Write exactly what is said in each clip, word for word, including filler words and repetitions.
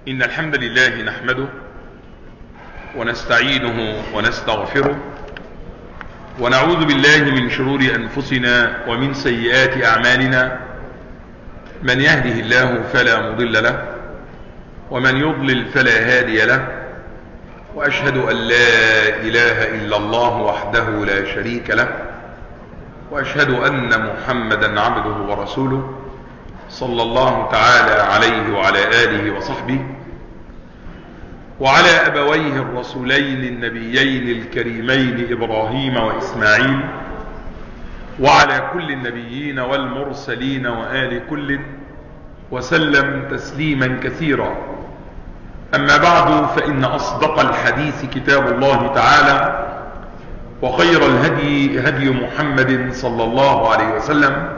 إن الحمد لله نحمده ونستعينه ونستغفره ونعوذ بالله من شرور أنفسنا ومن سيئات أعمالنا. من يهده الله فلا مضل له ومن يضلل فلا هادي له، وأشهد أن لا إله إلا الله وحده لا شريك له، وأشهد أن محمدا عبده ورسوله صلى الله تعالى عليه وعلى آله وصحبه وعلى أبويه الرسولين النبيين الكريمين إبراهيم وإسماعيل وعلى كل النبيين والمرسلين وآل كل وسلم تسليما كثيرا. أما بعد، فإن أصدق الحديث كتاب الله تعالى، وخير الهدي هدي محمد صلى الله عليه وسلم،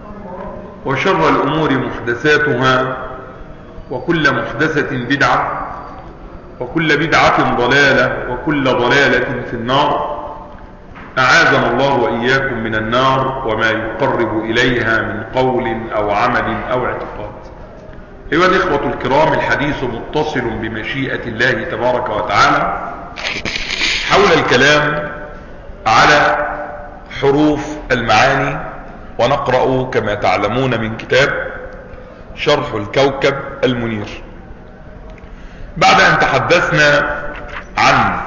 وشر الأمور محدثاتها، وكل محدثة بدعة، وكل بدعة ضلالة، وكل ضلالة في النار. أعاذنا الله وإياكم من النار وما يقرب إليها من قول أو عمل أو اعتقاد. أيها الإخوة الكرام، الحديث متصل بمشيئة الله تبارك وتعالى حول الكلام على حروف المعاني، ونقرأ كما تعلمون من كتاب شرح الكوكب المنير. بعد أن تحدثنا عن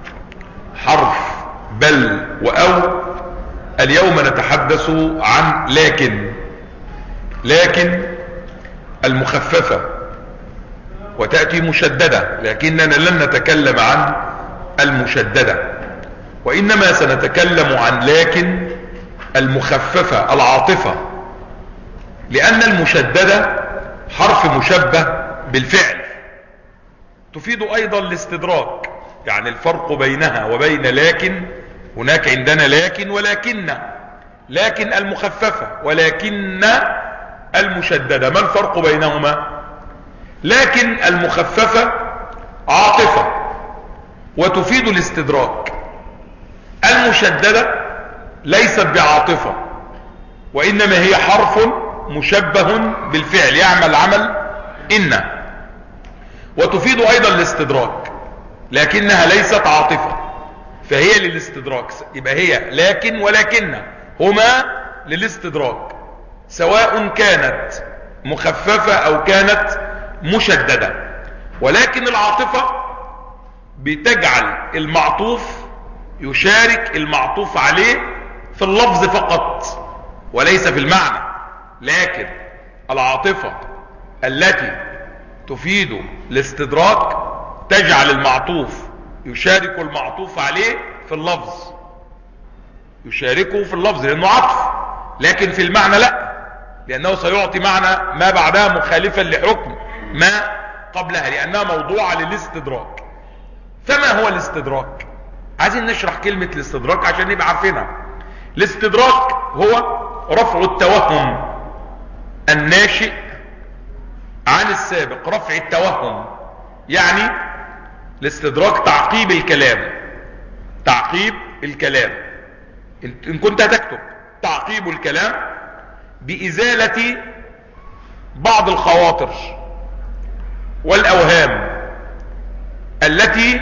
حرف بل وأو، اليوم نتحدث عن لكن. لكن المخففة، وتأتي مشددة، لكننا لن نتكلم عن المشددة، وإنما سنتكلم عن لكن المخففة العاطفة، لأن المشددة حرف مشبه بالفعل، تفيد أيضا الاستدراك، يعني الفرق بينها وبين لكن، هناك عندنا لكن ولكن، لكن المخففة ولكن المشددة، ما الفرق بينهما؟ لكن المخففة عاطفة وتفيد الاستدراك، المشددة ليست بعاطفة، وإنما هي حرف مشبه بالفعل يعمل عمل إن، وتفيد أيضا الاستدراك، لكنها ليست عاطفة، فهي للاستدراك. يبقى هي لكن ولكن هما للاستدراك، سواء كانت مخففة أو كانت مشددة. ولكن العاطفة بتجعل المعطوف يشارك المعطوف عليه في اللفظ فقط وليس في المعنى، لكن العاطفة التي تفيد الاستدراك تجعل المعطوف يشارك المعطوف عليه في اللفظ، يشاركه في اللفظ لأنه عطف، لكن في المعنى لا، لأنه سيعطي معنى ما بعدها مخالفا لحكم ما قبلها، لأنها موضوعة للاستدراك. فما هو الاستدراك؟ عايزين نشرح كلمة الاستدراك عشان نبقى عارفينها. الاستدراك هو رفع التوهم الناشئ عن السابق، رفع التوهم، يعني الاستدراك تعقيب الكلام، تعقيب الكلام. ان كنت هتكتب تعقيب الكلام بإزالة بعض الخواطر والأوهام التي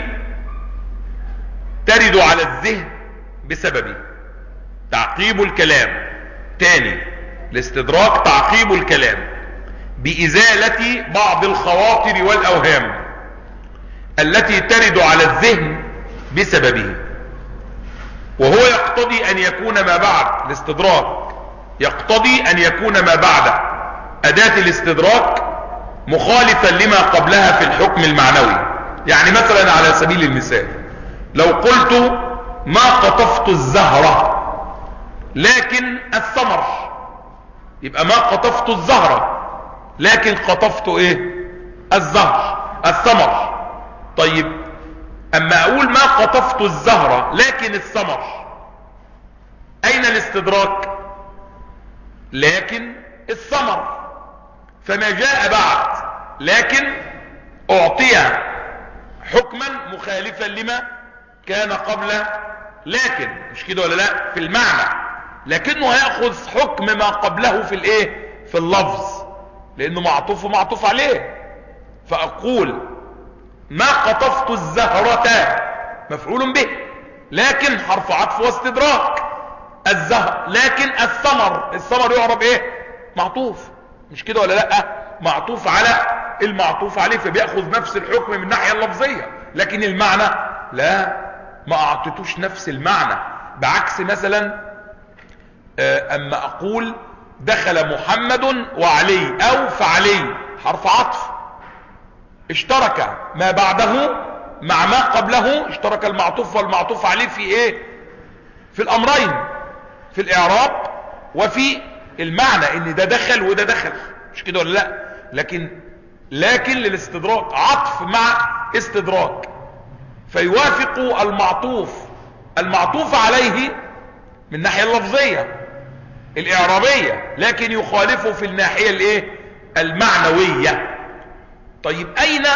ترد على الذهن بسببه. تعقيب الكلام، تاني، الاستدراك تعقيب الكلام بإزالة بعض الخواطر والأوهام التي ترد على الذهن بسببه. وهو يقتضي أن يكون ما بعد الاستدراك، يقتضي أن يكون ما بعد أداة الاستدراك مخالفا لما قبلها في الحكم المعنوي. يعني مثلا على سبيل المثال، لو قلت ما قطفت الزهرة لكن الثمر، يبقى ما قطفت الزهرة لكن قطفت ايه؟ الزهر، الثمر. طيب اما اقول ما قطفت الزهرة لكن الثمر، اين الاستدراك؟ لكن الثمر. فما جاء بعد لكن اعطي حكما مخالفا لما كان قبل لكن، مش كده ولا لا؟ في المعنى، لكنه هيأخذ حكم ما قبله في الايه؟ في اللفظ، لانه معطوف ومعطوف عليه. فأقول أقول ما قطفت الزهرة مفعول به لكن حرف عطف واستدراك، الزهر لكن الثمر، الثمر يعرب ايه؟ معطوف، مش كده ولا لا؟ معطوف على المعطوف عليه، فبيأخذ نفس الحكم من الناحية اللفظية، لكن المعنى لا، ما اعطيتوش نفس المعنى. بعكس مثلا اما اقول دخل محمد وعلي او فعلي، حرف عطف اشترك ما بعده مع ما قبله، اشترك المعطوف والمعطوف عليه في ايه؟ في الامرين، في الاعراب وفي المعنى، ان ده دخل وده دخل، مش كده ولا لا؟ لكن لكن للاستدراك، عطف مع استدراك، فيوافق المعطوف المعطوف عليه من الناحية اللفظية الاعرابية، لكن يخالفه في الناحية الايه؟ المعنوية. طيب اين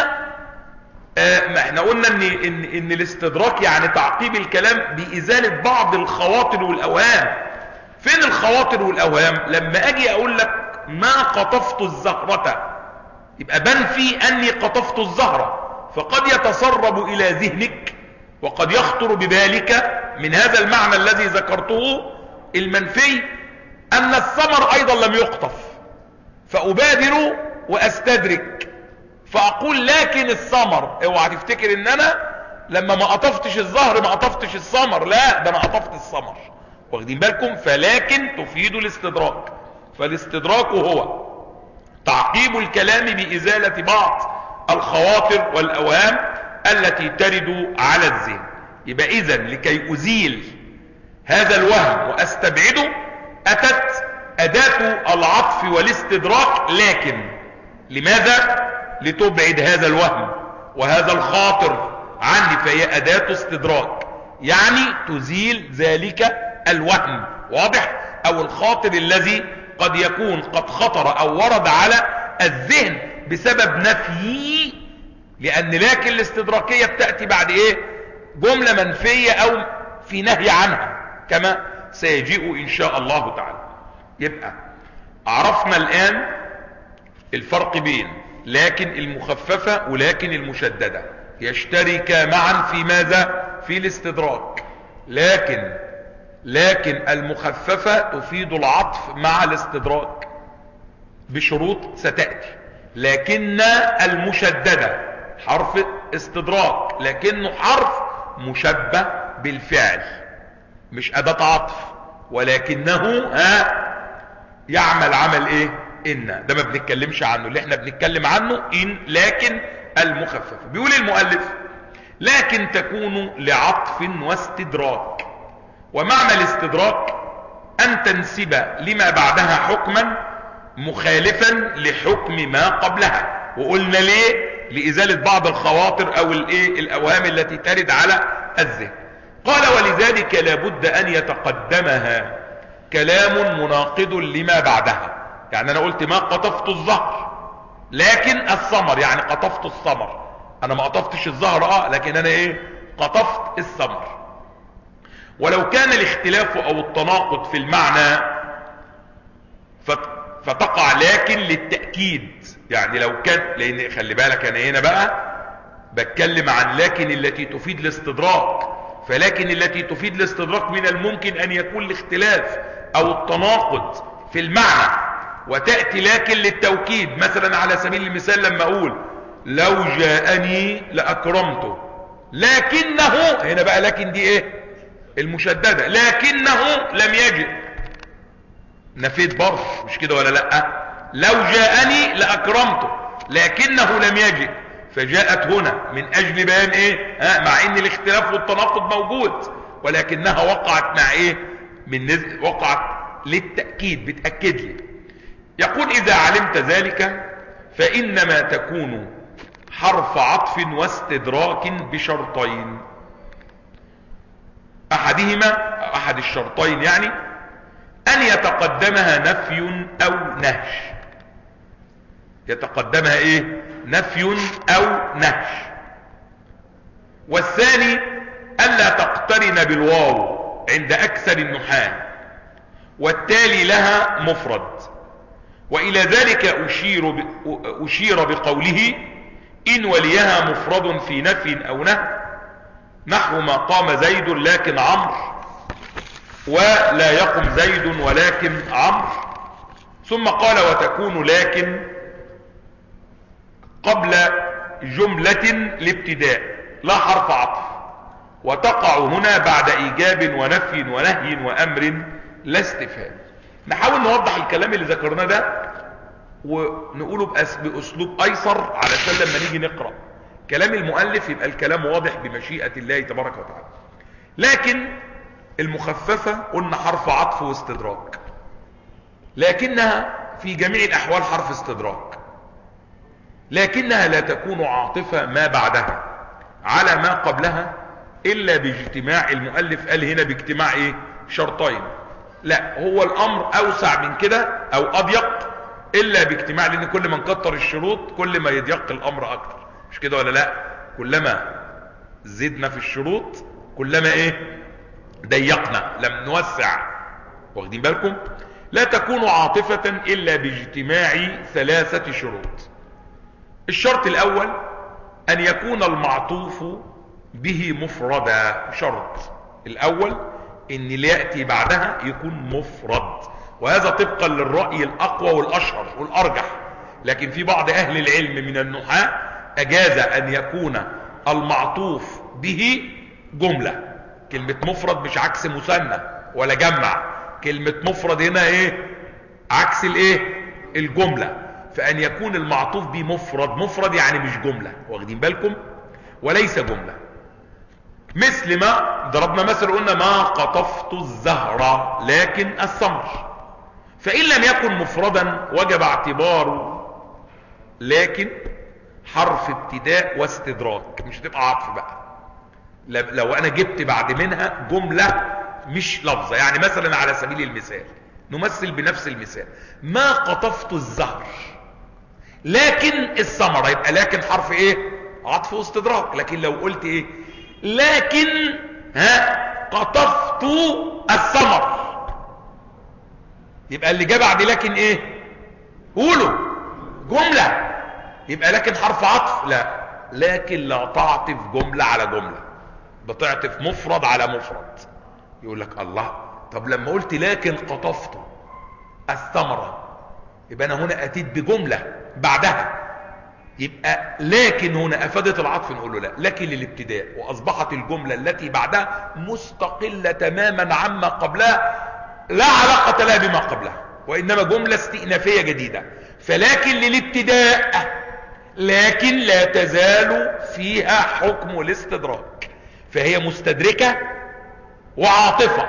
آه ما احنا قلنا ان, إن, إن الاستدراك يعني تعقيب الكلام بإزالة بعض الخواطر والاوهام. فين الخواطر والاوهام؟ لما اجي اقول لك ما قطفت الزهرة، يبقى بنفي اني قطفت الزهرة، فقد يتسرب الى ذهنك وقد يخطر ببالك من هذا المعنى الذي ذكرته المنفي ان الثمر ايضا لم يقطف، فابادر واستدرك فاقول لكن الثمر. اوعى تفتكر ان انا لما ما قطفتش الزهر ما قطفتش الثمر، لا، ده انا قطفت الثمر، واخدين بالكم؟ فلكن تفيد الاستدراك، فالاستدراك هو تعقيب الكلام بإزالة بعض الخواطر والأوهام التي ترد على الذهن. يبقى إذن لكي أزيل هذا الوهم وأستبعده أتت أداة العطف والاستدراك، لكن لماذا؟ لتبعد هذا الوهم وهذا الخاطر عني، فهي أداة استدراك، يعني تزيل ذلك الوهم، واضح؟ أو الخاطر الذي قد يكون قد خطر أو ورد على الذهن بسبب نفي، لأن لكن الاستدراكية بتأتي بعد إيه؟ جملة منفية أو في نهي عنها كما سيجيء إن شاء الله تعالى. يبقى عرفنا الآن الفرق بين لكن المخففة ولكن المشددة، يشترك معا في ماذا؟ في الاستدراك. لكن لكن المخففة تفيد العطف مع الاستدراك بشروط ستأتي. لكن المشددة حرف استدراك لكنه حرف مشبه بالفعل، مش أداة عطف، ولكنه ها يعمل عمل ايه؟ إن. ده ما بنتكلمش عنه، اللي احنا بنتكلم عنه إن لكن المخففة. بيقول المؤلف لكن تكون لعطف واستدراك، ومعنى الاستدراك أن تنسب لما بعدها حكما مخالفا لحكم ما قبلها. وقلنا ليه؟ لإزالة بعض الخواطر أو الايه الأوهام التي ترد على الذهن. قال ولذلك لابد أن يتقدمها كلام مناقض لما بعدها. يعني أنا قلت ما قطفت الزهر لكن الثمر، يعني قطفت الثمر، أنا ما قطفتش الزهر اه لكن أنا ايه؟ قطفت الثمر. ولو كان الاختلاف او التناقض في المعنى فتقع لكن للتأكيد، يعني لو كان، لان خلي بالك انا هنا بقى بتكلم عن لكن التي تفيد الاستدراك، فلكن التي تفيد الاستدراك من الممكن ان يكون الاختلاف او التناقض في المعنى، وتأتي لكن للتوكيد. مثلا على سبيل المثال لما اقول لو جاءني لأكرمته، لكنه، هنا بقى لكن دي ايه؟ المشددة، لكنه لم يجئ، نفيت برضه، مش كده ولا لا؟ لو جاءني لأكرمته لكنه لم يجئ، فجاءت هنا من اجل بيان ايه؟ ها، مع ان الاختلاف والتناقض موجود، ولكنها وقعت مع ايه؟ من نزل، وقعت للتأكيد، بتأكد لي. يقول اذا علمت ذلك فانما تكون حرف عطف واستدراك بشرطين، احدهما احد الشرطين يعني ان يتقدمها نفي او نهش. يتقدمها ايه؟ نفي او نهش. والثاني الا تقترن بالواو عند اكثر النحاة، والتالي لها مفرد. والى ذلك اشير اشير بقوله إن وليها مفرد في نفي أو نهي، نحو ما قام زيد لكن عمرو، ولا يقم زيد ولكن عمرو. ثم قال وتكون لكن قبل جملة الابتداء لا حرف عطف، وتقع هنا بعد إيجاب ونفي ونهي وأمر لا استفهام. نحاول نوضح الكلام اللي ذكرناه ده ونقوله بأسلوب أيسر علشان لما نيجي نقرأ كلام المؤلف يبقى الكلام واضح بمشيئة الله تبارك وتعالى. لكن المخففة قلنا حرف عطف واستدراك، لكنها في جميع الأحوال حرف استدراك، لكنها لا تكون عاطفة ما بعدها على ما قبلها إلا باجتماع، المؤلف قال هنا باجتماع إيه؟ شرطين. لا، هو الأمر أوسع من كده أو أضيق إلا باجتماع، لأن كل ما نكتر الشروط كل ما يضيق الأمر أكتر، مش كده ولا لا؟ كلما زدنا في الشروط كلما إيه؟ ضيقنا، لم نوسع. واخدين بالكم؟ لا تكون عاطفة إلا باجتماع ثلاثة شروط. الشرط الأول أن يكون المعطوف به مفردا. شرط الأول أن اللي يأتي بعدها يكون مفرد، وهذا طبقا للرأي الأقوى والأشهر والأرجح. لكن في بعض أهل العلم من النحاة أجاز أن يكون المعطوف به جملة. كلمة مفرد مش عكس مثنى ولا جمع، كلمة مفرد هنا ايه؟ عكس الايه؟ الجملة. فأن يكون المعطوف به مفرد، مفرد يعني مش جملة، واخدين بالكم؟ وليس جملة. مثل ما ضربنا مثل قلنا ما قطفت الزهرة لكن الثمر، فإن لم يكن مفردا وجب اعتباره لكن حرف ابتداء واستدراك، مش هتبقى عطف بقى. لو انا جبت بعد منها جملة مش لفظة، يعني مثلا على سبيل المثال نمثل بنفس المثال، ما قطفت الزهر لكن الثمرة، يبقى لكن حرف ايه؟ عطف واستدراك. لكن لو قلت ايه؟ لكن ها قطفت الثمر، يبقى اللي جاء بعد لكن ايه؟ قولوا جملة، يبقى لكن حرف عطف؟ لا، لكن لا تعطف جملة على جملة، بتعطف مفرد على مفرد. يقول لك الله، طب لما قلت لكن قطفت الثمرة يبقى انا هنا اتيت بجملة بعدها، يبقى لكن هنا افادت العطف، نقول له لا، لكن للابتداء، واصبحت الجملة التي بعدها مستقلة تماما عما قبلها، لا علاقة لها بما قبلها، وانما جملة استئنافية جديدة. فلكن للابتداء، لكن لا تزال فيها حكم الاستدراك، فهي مستدركة وعاطفة،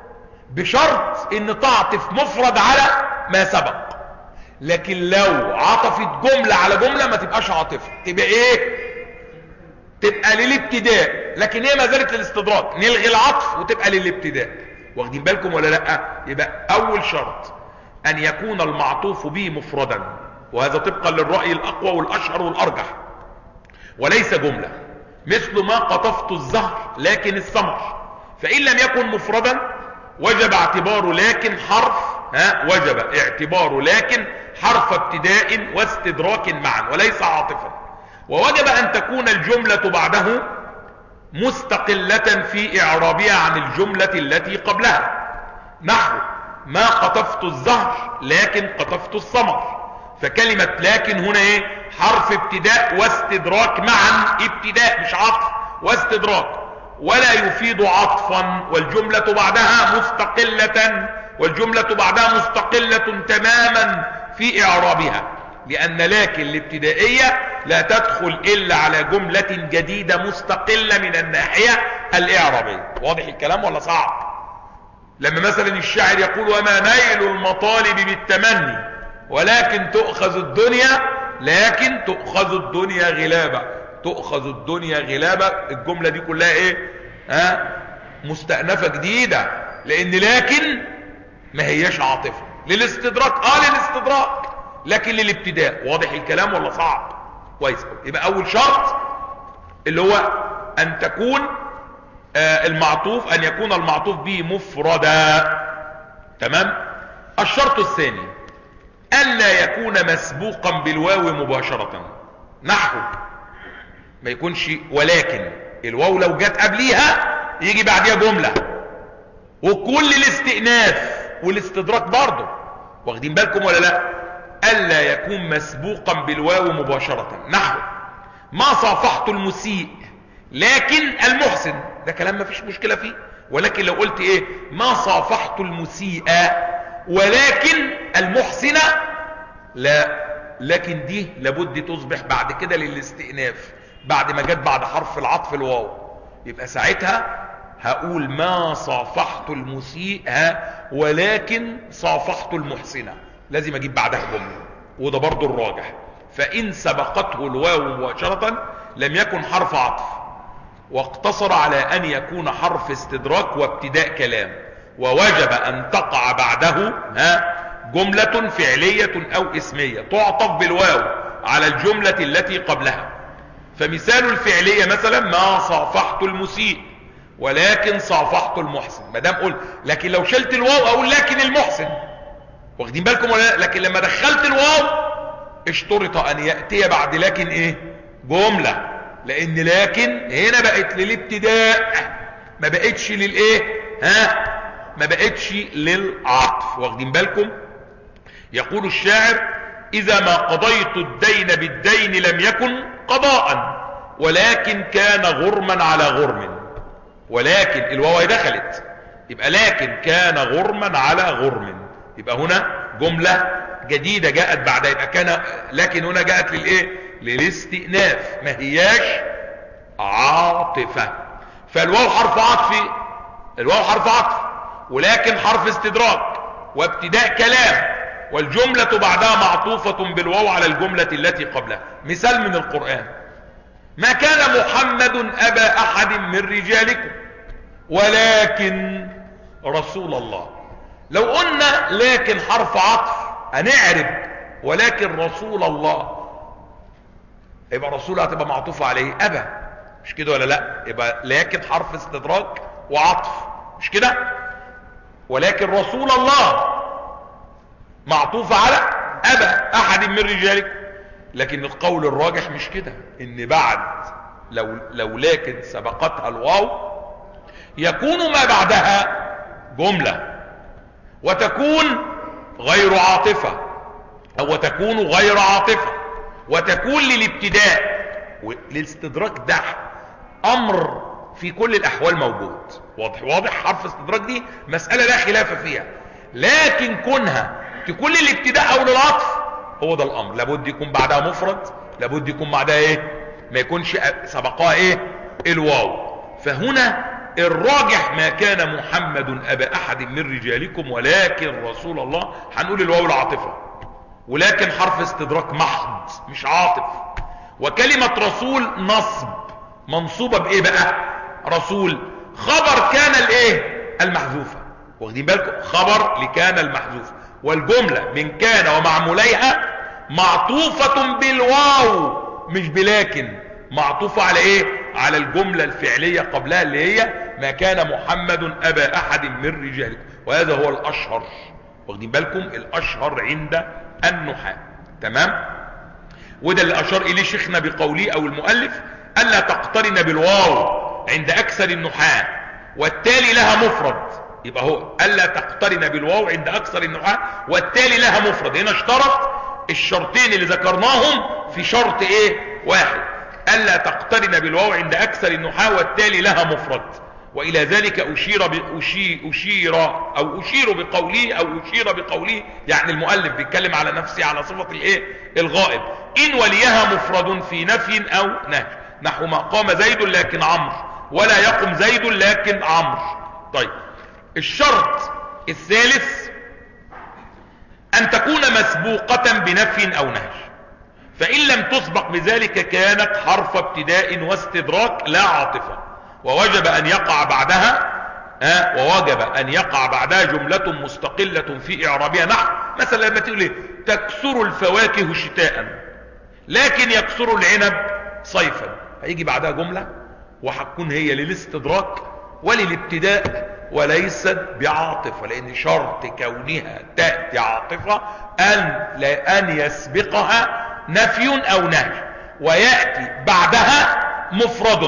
بشرط ان تعطف مفرد على ما سبق. لكن لو عطفت جملة على جملة ما تبقاش عاطفة، تبقى ايه؟ تبقى للابتداء، لكن هي ما زالت للاستدراك، نلغي العطف وتبقى للابتداء. واخدين بالكم ولا لا؟ يبقى اول شرط ان يكون المعطوف به مفردا، وهذا طبقا للرأي الاقوى والاشهر والارجح، وليس جملة. مثل ما قطفت الزهر لكن الثمر، فإن لم يكن مفردا وجب اعتباره لكن حرف ها وجب اعتباره لكن حرف ابتداء واستدراك معا وليس عاطفا. ووجب أن تكون الجملة بعده مستقلة في إعرابها عن الجملة التي قبلها، نحو ما قطفت الزهر لكن قطفت الثمر، فكلمة لكن هنا ايه؟ حرف ابتداء واستدراك معا، ابتداء مش عطف واستدراك، ولا يفيد عطفا، والجملة بعدها مستقلة والجملة بعدها مستقلة تماما في اعرابها، لان لكن الابتدائية لا تدخل الا على جملة جديدة مستقلة من الناحية الاعرابية. واضح الكلام ولا صعب؟ لما مثلا الشاعر يقول وما نيل المطالب بالتمني ولكن تؤخذ الدنيا، لكن تؤخذ الدنيا غلابة، تؤخذ الدنيا غلابة، الجملة دي كلها ايه؟ ها مستأنفة جديدة، لان لكن ما هياش عاطفة للاستدراك، اه للاستدراك، لكن للابتداء. واضح الكلام ولا صعب؟ كويس. يبقى اول شرط اللي هو ان تكون آه المعطوف ان يكون المعطوف به مفردا. تمام. الشرط الثاني ألا يكون مسبوقا بالواو مباشرة، نحو ما يكونش ولكن. الواو لو جت قبليها يجي بعديها جملة. وكل الاستئناف والاستدراك برضه، واخدين بالكم ولا لا؟ ألا يكون مسبوقا بالواو مباشرة. نحو ما صافحت المسيء لكن المحسن، ده كلام ما فيش مشكلة فيه. ولكن لو قلت ايه ما صافحت المسيء ولكن المحسن، لا، لكن دي لابد تصبح بعد كده للاستئناف، بعد ما جت بعد حرف العطف الواو. يبقى ساعتها هقول ما صافحت المسيء ولكن صافحت المحسن، لازم اجيب بعدها جمله، وده برضو الراجح. فان سبقته الواو مباشره لم يكن حرف عطف، واقتصر على ان يكون حرف استدراك وابتداء كلام، ووجب ان تقع بعده ها جمله فعليه او اسميه تعطف بالواو على الجمله التي قبلها. فمثال الفعليه مثلا ما صافحت المسيء ولكن صافحت المحسن، ما دام قلت. لكن لو شلت الواو اقول لكن المحسن، واخدين بالكم ولا لا؟ لكن لما دخلت الواو اشترط ان ياتي بعد لكن ايه جمله، لان لكن هنا بقت للابتداء ما بقتش للايه ها ما بقتش للعطف، واخدين بالكم. يقول الشاعر اذا ما قضيت الدين بالدين لم يكن قضاء ولكن كان غرما على غرم. ولكن الواو دخلت، يبقى لكن كان غرما على غرم، يبقى هنا جملة جديدة جاءت بعد. يبقى كان لكن هنا جاءت للايه للاستئناف، ما هياش عاطفة. فالواو حرف عطف، الواو حرف عطف ولكن حرف استدراك وابتداء كلام، والجملة بعدها معطوفة بالواو على الجملة التي قبلها. مثال من القرآن: ما كان محمد أبا أحد من رجالكم ولكن رسول الله. لو قلنا لكن حرف عطف هنعرب ولكن رسول الله، يبقى رسول هتبقى معطوفة عليه أبا، مش كده ولا لا؟ يبقى لكن حرف استدراك وعطف، مش كده؟ ولكن رسول الله معطوفة على أبا أحد من رجالكم. لكن القول الراجح مش كده، ان بعد لو لو لكن سبقتها الواو يكون ما بعدها جملة، وتكون غير عاطفة، او تكون غير عاطفة، وتكون للابتداء. والاستدراك ده امر في كل الاحوال موجود، واضح واضح. حرف استدراك دي مسألة لا خلاف فيها، لكن كونها تكون للابتداء او للعطف هو ده الامر. لابد يكون بعدها مفرد، لابد يكون بعدها ايه ما يكونش سبقها ايه الواو. فهنا الراجح ما كان محمد ابا احد من رجالكم ولكن رسول الله، هنقول الواو العاطفة، ولكن حرف استدراك محض مش عاطف. وكلمة رسول نصب، منصوبة بايه بقى؟ رسول خبر كان الايه المحذوفة، واخدين بالكم؟ خبر لكان المحذوفة، والجملة من كان ومعموليها معطوفة بالواو مش بلكن، معطوفة على ايه؟ على الجملة الفعلية قبلها اللي هي ما كان محمد ابا احد من رجالكم. وهذا هو الاشهر، واخدين بالكم؟ الاشهر عند النحاة. تمام؟ وده اللي اشار اليه شيخنا بقوله او المؤلف الا تقترن بالواو عند اكثر النحاة والتالي لها مفرد. يبقى هو الا تقترن بالواو عند اكثر النحاة والتالي لها مفرد. هنا اشترط الشرطين اللي ذكرناهم في شرط ايه واحد: الا تقترن بالواو عند اكثر النحاة والتالي لها مفرد. والى ذلك اشير بأشير اشير او اشير بقوله او اشير بقوله، يعني المؤلف بيتكلم على نفسه على صفة الايه الغائب: ان وليها مفرد في نفي او نهي، نحو ما قام زيد لكن عمرو، ولا يقم زيد لكن عمرو. طيب، الشرط الثالث ان تكون مسبوقة بنفي او نهي، فان لم تسبق بذلك كانت حرف ابتداء واستدراك لا عاطفة، ووجب ان يقع بعدها ها ووجب ان يقع بعدها جملة مستقلة في اعرابها. نحو مثلا لما تقول ايه تكسر الفواكه شتاء لكن يكسر العنب صيفا، هيجي بعدها جملة وهتكون هي للاستدراك وللابتداء وليست بعاطفة، لان شرط كونها تأتي عاطفة ان لا ان يسبقها نفي او نهي، ويأتي بعدها مفرد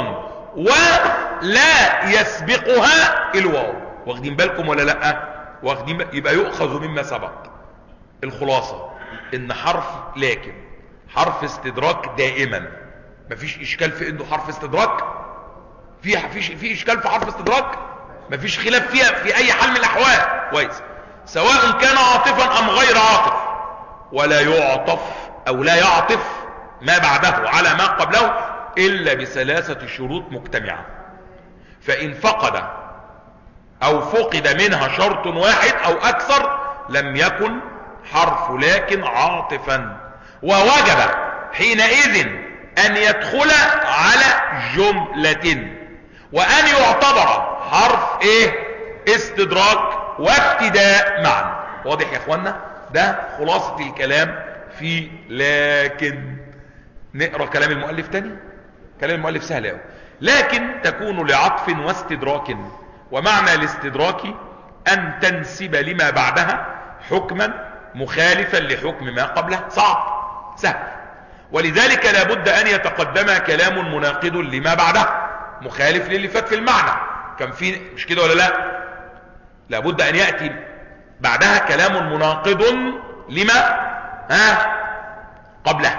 ولا يسبقها الواو. واخدين بالكم ولا لا؟ واخدين بال... يبقى يؤخذ مما سبق. الخلاصة ان حرف لكن حرف استدراك دائما. مفيش اشكال في انه حرف استدراك، في فيش في اشكال في حرف استدراك، مفيش خلاف فيها في اي حال من الاحوال. كويس. سواء كان عاطفا ام غير عاطف. ولا يعطف او لا يعطف ما بعده على ما قبله الا بثلاثة شروط مجتمعة. فان فقد او فقد منها شرط واحد او اكثر لم يكن حرف لكن عاطفا، ووجب حينئذ ان يدخل على جملة، وان يعتبر حرف ايه استدراك وابتداء معا. واضح يا اخوانا؟ ده خلاصة الكلام في لكن. نقرأ كلام المؤلف تاني. كلام المؤلف سهل قوي. لكن تكون لعطف واستدراك، ومعنى الاستدراك ان تنسب لما بعدها حكما مخالفا لحكم ما قبله. صعب؟ سهل. ولذلك لابد ان يتقدم كلام مناقض لما بعده مخالف للي فات في المعنى. كان في مش كده ولا لا؟ لابد ان يأتي بعدها كلام مناقض لما ها قبله.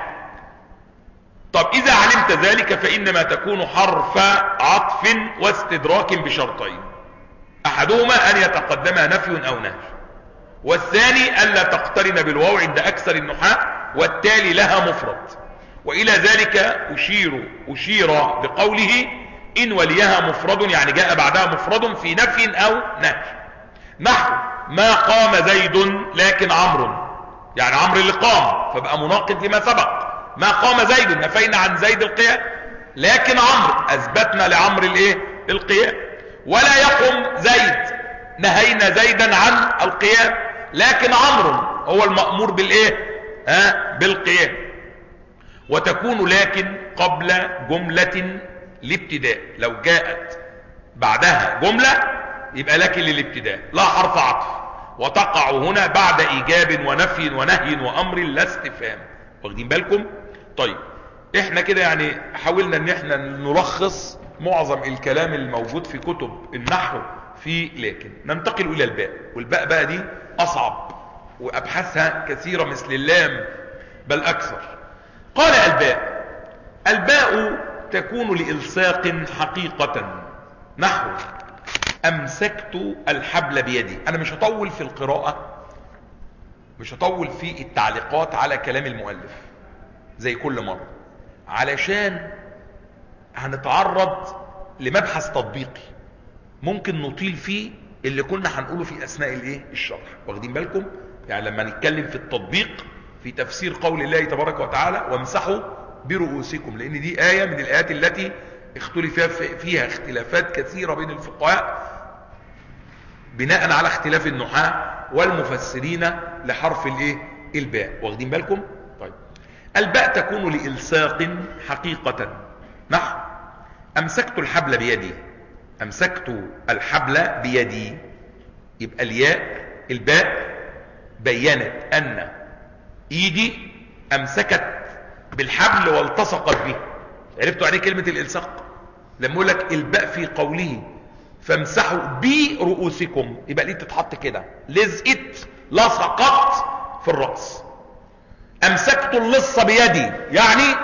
طب اذا علمت ذلك فانما تكون حرف عطف واستدراك بشرطين: احدهما ان يتقدم نفي او نهي، والثاني الا تقترن بالواو عند اكثر النحاة، والتالي لها مفرد. والى ذلك اشير اشير بقوله ان وليها مفرد، يعني جاء بعدها مفرد في نفي او نهي. نحو ما قام زيد لكن عمرو، يعني عمرو اللي قام فبقى مناقض لما سبق. ما قام زيد نفينا عن زيد القيام، لكن عمرو اثبتنا لعمرو الايه القيام. ولا يقوم زيد نهينا زيدا عن القيام، لكن عمرو هو المأمور بالايه ها بالقيام. وتكون لكن قبل جملة الابتداء. لو جاءت بعدها جملة يبقى لكن للابتداء لا حرف عطف، وتقع هنا بعد ايجاب ونفي ونهي وامر لا استفهام. واخدين بالكم؟ طيب احنا كده يعني حاولنا ان احنا نلخص معظم الكلام الموجود في كتب النحو في لكن. ننتقل الى الباء، والباء بقى دي اصعب وابحاثها كثيرة مثل اللام بل اكثر. قال الباء: الباء تكون لإلصاق حقيقة. نحو امسكت الحبل بيدي. انا مش هطول في القراءة، مش هطول في التعليقات على كلام المؤلف زي كل مرة، علشان هنتعرض لمبحث تطبيقي ممكن نطيل فيه اللي كنا هنقوله في اثناء الايه الشرح. واخدين بالكم؟ يعني لما نتكلم في التطبيق في تفسير قول الله تبارك وتعالى وامسحوا برؤوسكم، لان دي آية من الآيات التي اختلف فيها اختلافات كثيرة بين الفقهاء بناء على اختلاف النحاة والمفسرين لحرف الايه الباء. واخدين بالكم؟ طيب الباء تكون لإلصاق حقيقة. نحو امسكت الحبل بيدي. امسكت الحبل بيدي، يبقى الياء الباء بينت ان ايدي امسكت بالحبل والتصقت به. عرفتوا يعني كلمة الالصاق؟ لما يقول لك الباء في قوله فامسحوا برؤوسكم، يبقى ليه تتحط كده لزقت لصقت في الرأس. امسكت اللص بيدي يعني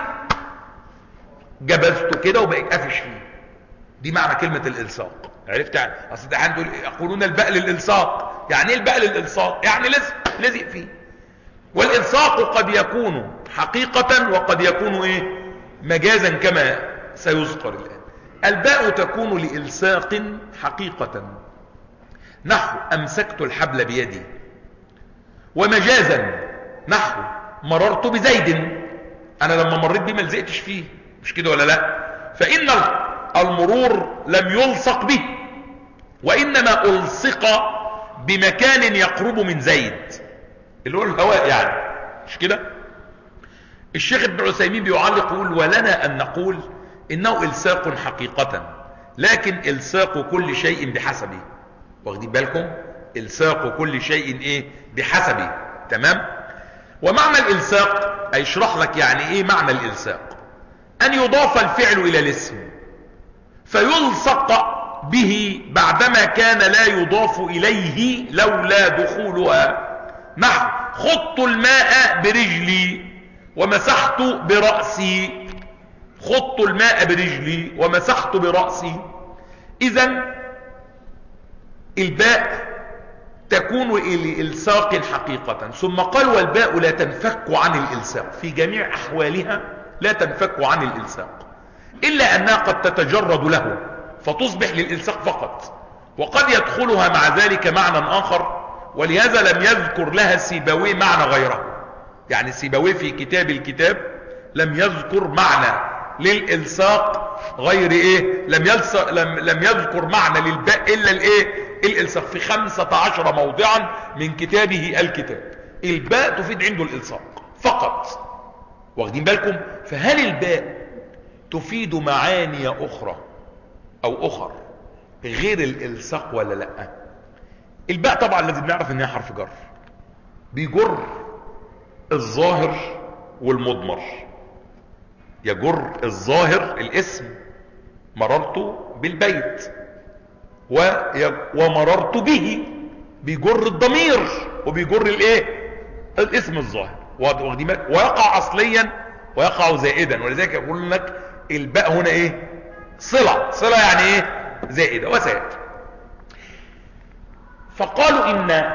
جبزته كده وبقيت قافش فيه. دي معنى كلمة الالصاق. عرفت يعني؟ اصل ده عنده يقولون الباء للالصاق. يعني ايه الباء للالصاق؟ يعني لزق لزق فيه. والالصاق قد يكون حقيقة وقد يكون ايه مجازا كما سيذكر الآن. الباء تكون لإلصاق حقيقة. نحو امسكت الحبل بيدي. ومجازا نحو مررت بزيد. انا لما مريت بيه ما لزقتش فيه، مش كده ولا لا؟ فإن المرور لم يلصق به، وإنما ألصق بمكان يقرب من زيد اللي هو الهواء يعني، مش كده؟ الشيخ ابن عثيمين بيعلق يقول: ولنا أن نقول إنه إلصاق حقيقة، لكن إلصاق كل شيء بحسبه. واخدين بالكم؟ إلصاق كل شيء إيه بحسبه. تمام؟ ومعنى الإلصاق هيشرح لك يعني إيه معنى الإلصاق. ان يضاف الفعل الى الاسم فيلصق به بعدما كان لا يضاف اليه لولا دخولها. نحو خضت الماء برجلي ومسحت برأسي. خضت الماء برجلي ومسحت برأسي. اذا الباء تكون لإلصاق حقيقة. ثم قال والباء لا تنفك عن الإلصاق، في جميع أحوالها لا تنفك عن الإلصاق، إلا أنها قد تتجرد له فتصبح للإلصاق فقط، وقد يدخلها مع ذلك معنى آخر، ولهذا لم يذكر لها سيبويه معنى غيره. يعني سيبويه في كتاب الكتاب لم يذكر معنى للإلصاق غير ايه، لم, لم, لم يذكر معنى للباء الا الايه، الإلصاق، في خمسة عشر موضعا من كتابه الكتاب. الباء تفيد عنده الإلصاق فقط، واخدين بالكم؟ فهل الباء تفيد معاني اخرى او اخر غير الإلصاق ولا لا؟ الباء طبعا لازم نعرف انها حرف جر، بيجر الظاهر والمضمر. يجر الظاهر الاسم، مررت بالبيت، ومررت به، بيجر الضمير وبيجر الايه، الاسم الظاهر، واخدين بالك؟ ويقع اصليا ويقع زائدا، ولذلك يقول لك الباء هنا ايه، صلة. صلة يعني ايه، زائدة وسائد. فقالوا ان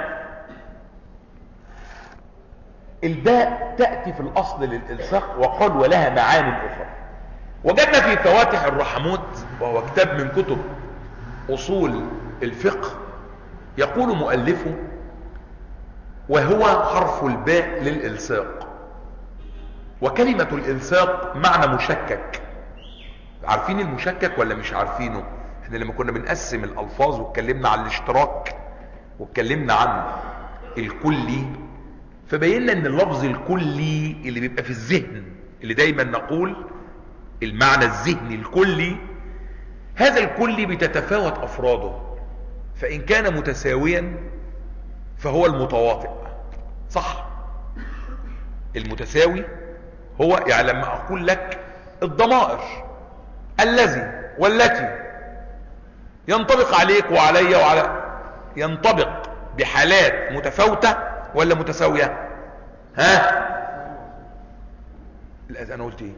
الباء تأتي في الأصل للإلصاق، وقال ولها معاني أخرى. وجدنا في فواتح الرحموت، وهو كتاب من كتب أصول الفقه، يقول مؤلفه وهو حرف الباء للإلصاق. وكلمة الإلصاق معنى مشكك. عارفين المشكك ولا مش عارفينه؟ احنا لما كنا بنقسم الألفاظ واتكلمنا عن الاشتراك واتكلمنا عن الكلي، فبينا ان اللفظ الكلي اللي بيبقى في الذهن، اللي دايما نقول المعنى الذهني الكلي، هذا الكلي بتتفاوت افراده، فان كان متساويا فهو المتواطئ. صح؟ المتساوي هو، يعني لما اقول لك الضمائر الذي والتي ينطبق عليك وعلي وعلى، ينطبق بحالات متفاوتة ولا متساوية؟ ها؟ انا قلت ايه؟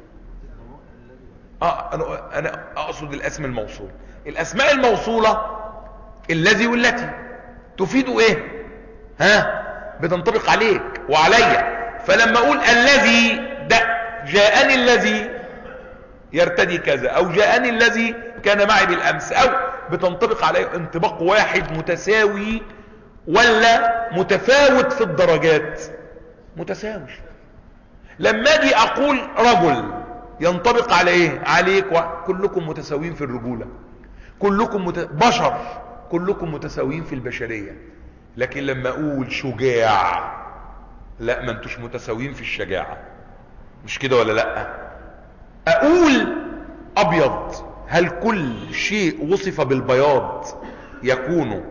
اه انا انا اقصد الاسم الموصول. الاسماء الموصولة الذي والتي تفيد ايه؟ ها؟ بتنطبق عليك وعلي. فلما اقول الذي ده، جاءني الذي يرتدي كذا، او جاءني الذي كان معي بالامس، او بتنطبق عليه انطباق واحد متساوي ولا متفاوت في الدرجات؟ متساوي. لما اجي اقول رجل ينطبق على ايه؟ عليك، كلكم متساويين في الرجولة، كلكم مت... بشر، كلكم متساويين في البشرية. لكن لما اقول شجاع، لا، ما انتوش متساويين في الشجاعة، مش كده ولا لا؟ اقول ابيض، هل كل شيء وصف بالبياض يكون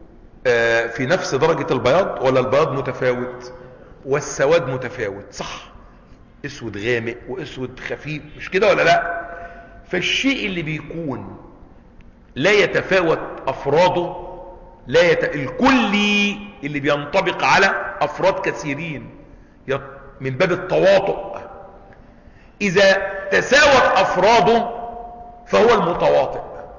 في نفس درجة البياض، ولا البياض متفاوت والسواد متفاوت؟ صح، اسود غامق واسود خفيف، مش كده ولا لا؟ فالشيء اللي بيكون لا يتفاوت افراده، لا يت... الكلي اللي بينطبق على افراد كثيرين من باب التواطؤ، اذا تساوت افراده فهو المتواطئ،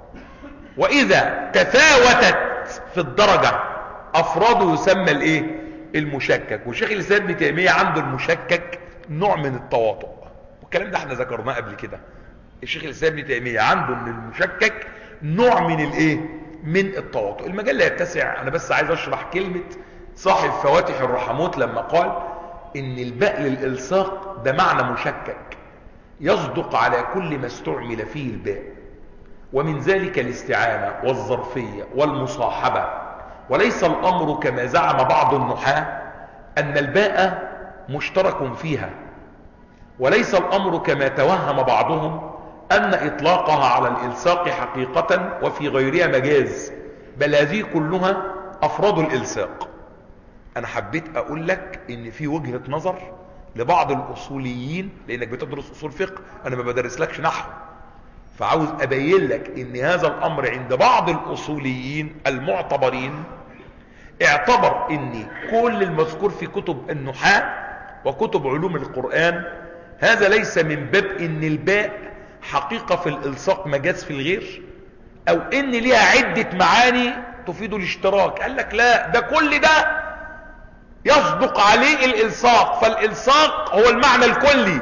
واذا تفاوتت في الدرجة افراده يسمى الايه؟ المشكك. وشيخ الاسلام ابن تيمية عنده المشكك نوع من التواطؤ، والكلام ده احنا ذكرناه قبل كده. الشيخ الاسلام ابن تيمية عنده ان المشكك نوع من الايه؟ من التواطؤ. المجال لا يتسع، انا بس عايز اشرح كلمة صاحب فواتح الرحموت لما قال ان الباء للإلصاق ده معنى مشكك يصدق على كل ما استعمل فيه الباء، ومن ذلك الاستعانة والظرفية والمصاحبة. وليس الأمر كما زعم بعض النحاة أن الباء مشترك فيها، وليس الأمر كما توهم بعضهم أن إطلاقها على الإلصاق حقيقة وفي غيرها مجاز، بل هذه كلها أفراد الإلصاق. أنا حبيت أقول لك إن في وجهة نظر لبعض الاصوليين، لانك بتدرس اصول فقه، انا ما بدرسلكش نحو، فعاوز ابين لك ان هذا الامر عند بعض الاصوليين المعتبرين اعتبر ان كل المذكور في كتب النحاة وكتب علوم القرآن هذا ليس من باب ان الباء حقيقة في الالصاق مجاز في الغير، او ان ليها عدة معاني تفيد الاشتراك. قال لك لا، ده كل ده يصدق عليه الالصاق، فالالصاق هو المعنى الكلي،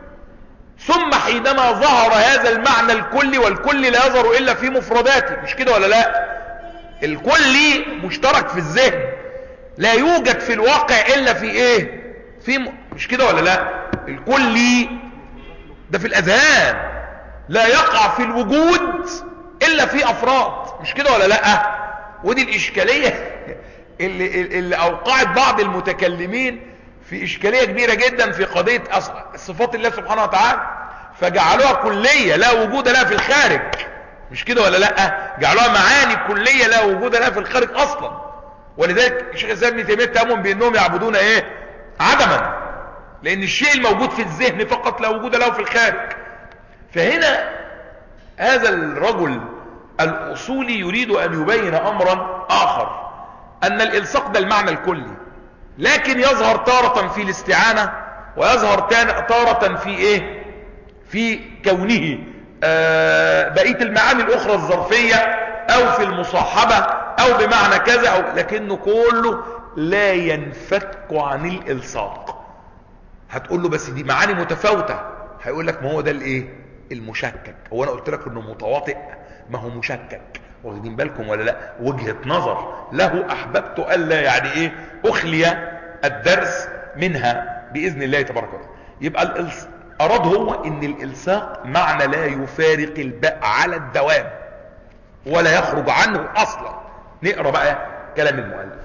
ثم حينما ظهر هذا المعنى الكلي، والكل لا يظهر الا في مفرداته، مش كده ولا لا؟ الكلي مشترك في الذهن، لا يوجد في الواقع الا في ايه؟ في م... مش كده ولا لا؟ الكلي ده في الاذهان، لا يقع في الوجود الا في افراد، مش كده ولا لا؟ ودي الاشكالية اللي, اللي اوقعت بعض المتكلمين في اشكالية كبيرة جدا في قضية صفات الله سبحانه وتعالى، فجعلوها كلية لا وجود لها في الخارج، مش كده ولا لا؟ جعلوها معاني كلية لا وجود لها في الخارج اصلا. ولذلك الشيخ الاسلام ابن تيمية اتهمهم بانهم يعبدون ايه؟ عدما، لان الشيء الموجود في الذهن فقط لا وجود له في الخارج. فهنا هذا الرجل الاصولي يريد ان يبين امرا اخر، ان الالصاق ده المعنى الكلي، لكن يظهر تارة في الاستعانة، ويظهر تارة في ايه؟ في كونه آه بقية المعاني الاخرى الظرفية، او في المصاحبة، او بمعنى كذا، أو لكنه كله لا ينفك عن الالصاق. هتقول له بس دي معاني متفاوتة، هيقول لك ما هو ده الايه؟ المشكك. هو انا قلت لك انه متواطئ؟ ما هو مشكك، واخدين بالكم ولا لا؟ وجهة نظر له احببت الا يعني ايه اخلي الدرس منها باذن الله تبارك وتعالى. يبقى الالصاق اراد هو ان الالصاق معنى لا يفارق الباء على الدوام ولا يخرج عنه اصلا. نقرا بقى كلام المؤلف.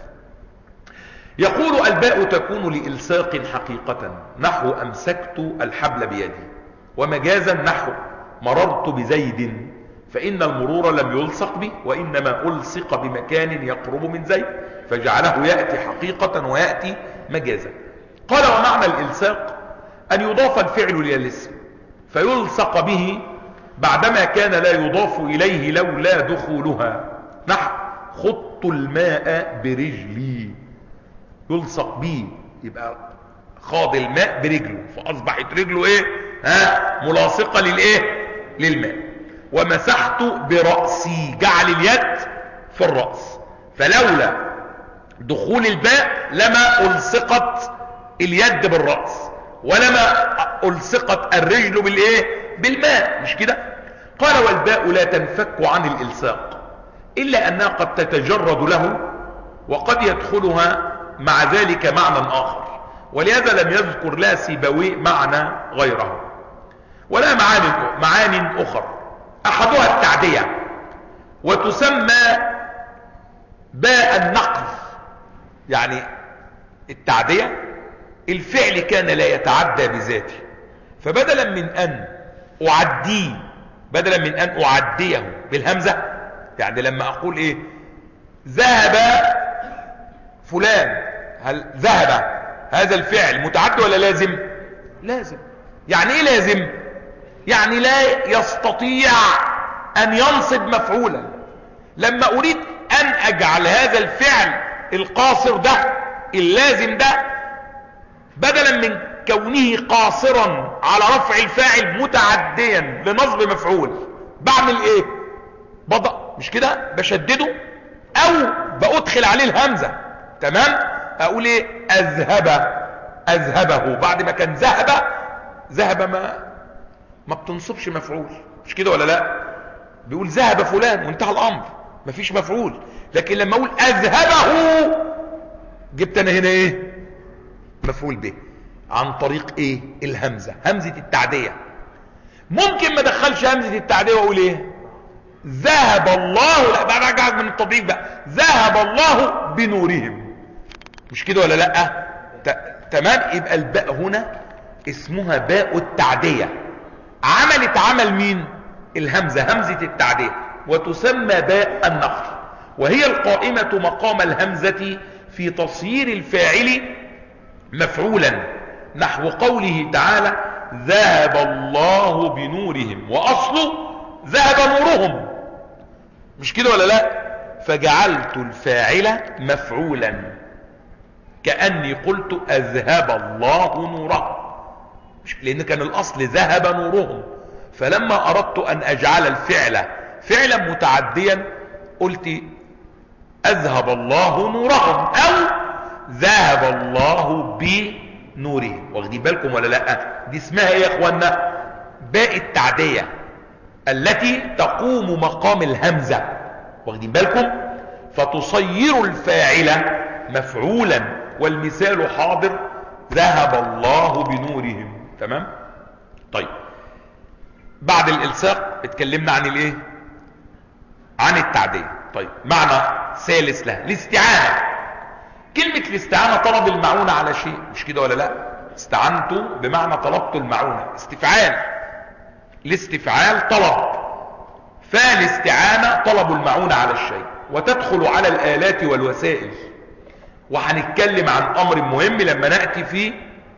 يقول الباء تكون لالصاق حقيقة نحو امسكت الحبل بيدي، ومجازا نحو مررت بزيد، فإن المرور لم يلصق به، وإنما ألصق بمكان يقرب من زيد فجعله يأتي حقيقة ويأتي مجازا. قال ومعنى الإلصاق أن يضاف الفعل إلى الاسم فيلصق به بعدما كان لا يضاف إليه لولا دخولها، نحو خط الماء برجلي، يلصق به، يبقى خاض الماء برجله فأصبحت رجله إيه؟ ها ملاصقة للإيه؟ للماء. ومسحت برأسي، جعل اليد في الرأس، فلولا دخول الباء لما ألصقت اليد بالرأس، ولما ألصقت الرجل بالإيه؟ بالماء، مش كده؟ قال والباء لا تنفك عن الإلصاق إلا أنها قد تتجرد له، وقد يدخلها مع ذلك معنى آخر، ولهذا لم يذكر لا سيبويه معنى غيره. ولا معاني معان أخر، أحدها التعدية، وتسمى باء النقل. يعني التعدية الفعل كان لا يتعدى بذاته، فبدلا من أن أعديه بدلا من أن أعديه بالهمزة، يعني لما أقول إيه؟ ذهب فلان، هل ذهب هذا الفعل متعدي ولا لازم؟ لازم. يعني إيه لازم؟ يعني لا يستطيع أن ينصب مفعولا. لما أريد أن أجعل هذا الفعل القاصر ده اللازم ده بدلا من كونه قاصرا على رفع الفاعل متعديا لنصب مفعول، بعمل ايه؟ بضع، مش كده؟ بشدده او بأدخل عليه الهمزة. تمام؟ اقول ايه؟ اذهب، اذهبه، بعد ما كان ذهب، ذهب ما ما بتنصبش مفعول، مش كده ولا لا؟ بيقول ذهب فلان وانتهى الامر، مفيش مفعول. لكن لما اقول اذهبه جبت انا هنا ايه؟ مفعول به، عن طريق ايه؟ الهمزة، همزة التعدية. ممكن ما ادخلش همزة التعدية واقول ايه؟ ذهب الله، لا بقى راجع من التطبيق بقى، ذهب الله بنورهم، مش كده ولا لا؟ تمام. يبقى الباء هنا اسمها باء التعدية، عملت عمل مين؟ الهمزة، همزة التعدية، وتسمى باء النقل، وهي القائمة مقام الهمزة في تصيير الفاعل مفعولا نحو قوله تعالى ذهب الله بنورهم، واصله ذهب نورهم، مش كده ولا لا؟ فجعلت الفاعل مفعولا كأني قلت اذهب الله نوره، لان كان الاصل ذهب نورهم، فلما اردت ان اجعل الفعل فعلا متعديا قلت اذهب الله نورهم او ذهب الله بنورهم. واخدين بالكم ولا لا؟ دي اسمها ايه يا اخوانا؟ باء التعدية التي تقوم مقام الهمزة. واخدين بالكم؟ فتصير الفاعل مفعولا، والمثال حاضر ذهب الله بنورهم. تمام؟ طيب بعد الالصاق اتكلمنا عن الايه؟ عن التعدية. طيب معنى ثالث لها الاستعانة. كلمة الاستعانة طلب المعونة على شيء، مش كده ولا لا؟ استعنت بمعنى طلبت المعونة، استفعال، الاستفعال طلب، فالاستعانة طلب المعونة على الشيء، وتدخل على الآلات والوسائل، وهنتكلم عن امر مهم لما نأتي في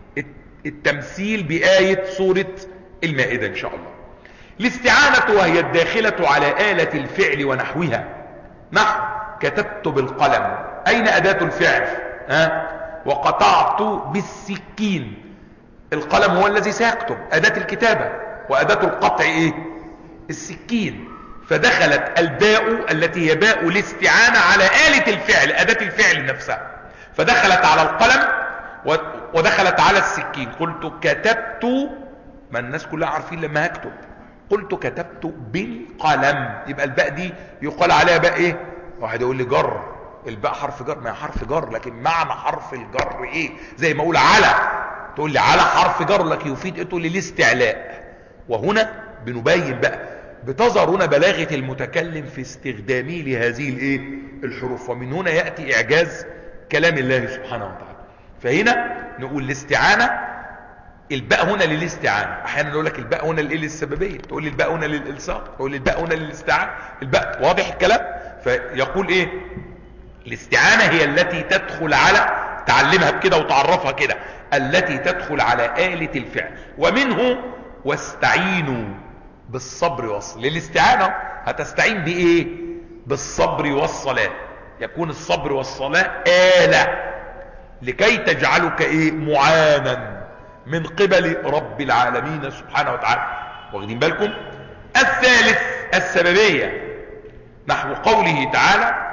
التمثيل بآية سورة المائدة ان شاء الله. الاستعانة وهي الداخلة على آلة الفعل ونحوها، نحو كتبت بالقلم، اين اداة الفعل؟ ها؟ وقطعت بالسكين، القلم هو الذي سيكتب، اداة الكتابة، واداة القطع ايه؟ السكين. فدخلت الباء التي هي باء الاستعانة على آلة الفعل، اداة الفعل نفسها، فدخلت على القلم ودخلت على السكين. قلت كتبت، ما الناس كلها عارفين لما هكتب، قلت كتبت بالقلم، يبقى الباء دي يقال عليها باء ايه؟ واحد يقول لي جر، الباء حرف جر، ما هي حرف جر، لكن معنى حرف الجر ايه؟ زي ما اقول على، تقول لي على حرف جر، لك يفيد ايه؟ تقول لي الاستعلاء. وهنا بنبين بقى، بتظهر هنا بلاغة المتكلم في استخدامه لهذه الايه؟ الحروف، ومن هنا يأتي اعجاز كلام الله سبحانه وتعالى. فهنا نقول الاستعانة، الباء هنا للاستعانة، احيانا نقول لك الباء هنا للايه؟ للسببية، تقول لي الباء هنا للالصاق، تقول لي الباء هنا للاستعانة، الباء واضح الكلام؟ فيقول ايه؟ الاستعانة هي التي تدخل على، تعلمها بكده وتعرفها كده، التي تدخل على آلة الفعل. ومنه واستعينوا بالصبر والصلاة. للاستعانة هتستعين بايه؟ بالصبر والصلاة، يكون الصبر والصلاة آلة لكي تجعلك ايه؟ معانا من قبل رب العالمين سبحانه وتعالى. واخدين بالكم؟ الثالث السببية، نحو قوله تعالى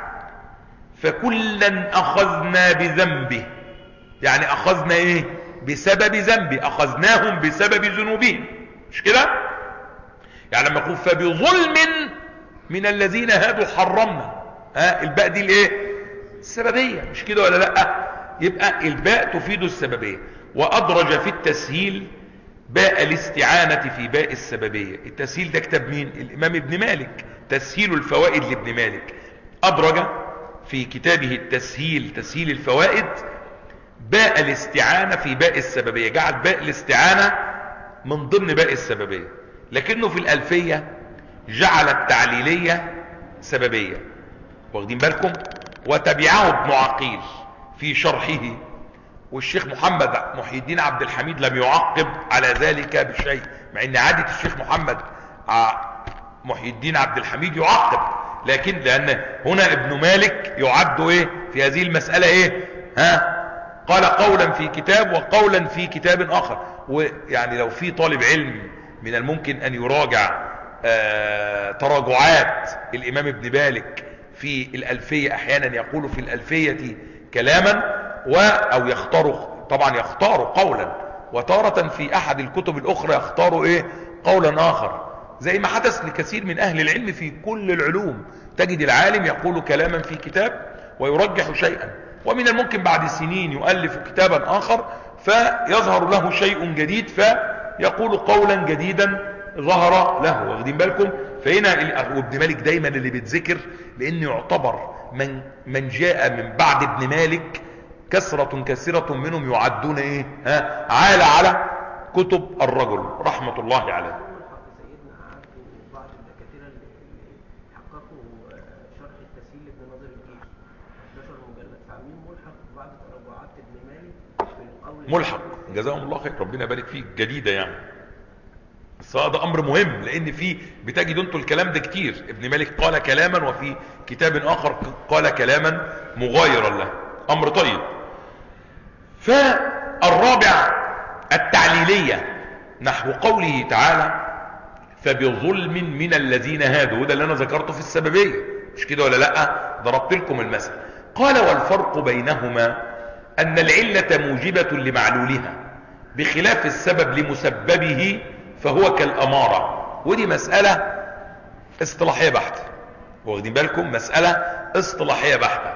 فكلا اخذنا بذنبه، يعني اخذنا ايه؟ بسبب ذنبه، اخذناهم بسبب ذنوبهم، مش كده؟ يعني لما يقول فبظلم من الذين هادوا حرمنا، ها الباء دي الايه؟ السببية، مش كده ولا لا؟ يبقى الباء تفيد السببية. وادرج في التسهيل باء الاستعانة في باء السببية. التسهيل ده كتاب مين؟ الامام ابن مالك، تسهيل الفوائد لابن مالك، ادرج في كتابه التسهيل، تسهيل الفوائد، باء الاستعانة في باء السببية، جعل باء الاستعانة من ضمن باء السببية، لكنه في الألفية جعل التعليلية سببية. واخدين بالكم؟ وتبعه ابن عقيل في شرحه، والشيخ محمد محي الدين عبد الحميد لم يعقب على ذلك بشيء، مع ان عادة الشيخ محمد محي الدين عبد الحميد يعقب، لكن لان هنا ابن مالك يعد ايه في هذه المسألة ايه؟ ها؟ قال قولا في كتاب وقولا في كتاب اخر. ويعني لو في طالب علم من الممكن ان يراجع آه تراجعات الامام ابن مالك في الالفية، احيانا يقول في الالفية كلاما و او يختار، طبعا يختار قولا، وتارة في احد الكتب الاخرى يختار ايه؟ قولا اخر، زي ما حدث لكثير من اهل العلم في كل العلوم، تجد العالم يقول كلاما في كتاب ويرجح شيئا، ومن الممكن بعد سنين يؤلف كتابا اخر فيظهر له شيء جديد فيقول قولا جديدا ظهر له. واخدين بالكم؟ فهنا ابن مالك دايما اللي بيتذكر، لانه يعتبر من من جاء من بعد ابن مالك كثرة كثيرة منهم يعدون ايه؟ ها؟ عال على كتب الرجل رحمة الله عليه. خمستاشر مجلد، فعاملين ملحق بعد تراجعات ابن مالك في القول. ملحق، جزاهم الله خير، ربنا يبارك فيك، جديده يعني. بس ده امر مهم، لان في بتجدوا انتوا الكلام ده كتير، ابن مالك قال كلاما وفي كتاب اخر قال كلاما مغايرا له، امر طيب. فالرابع التعليليه نحو قوله تعالى فبظلم من الذين هادوا، وده اللي انا ذكرته في السببيه، مش كده ولا لا؟ ضربت لكم المثل. قال والفرق بينهما ان العله موجبه لمعلولها بخلاف السبب لمسببه فهو كالاماره. ودي مساله اصطلاحيه بحته، واخدين بالكم؟ مساله اصطلاحيه بحته.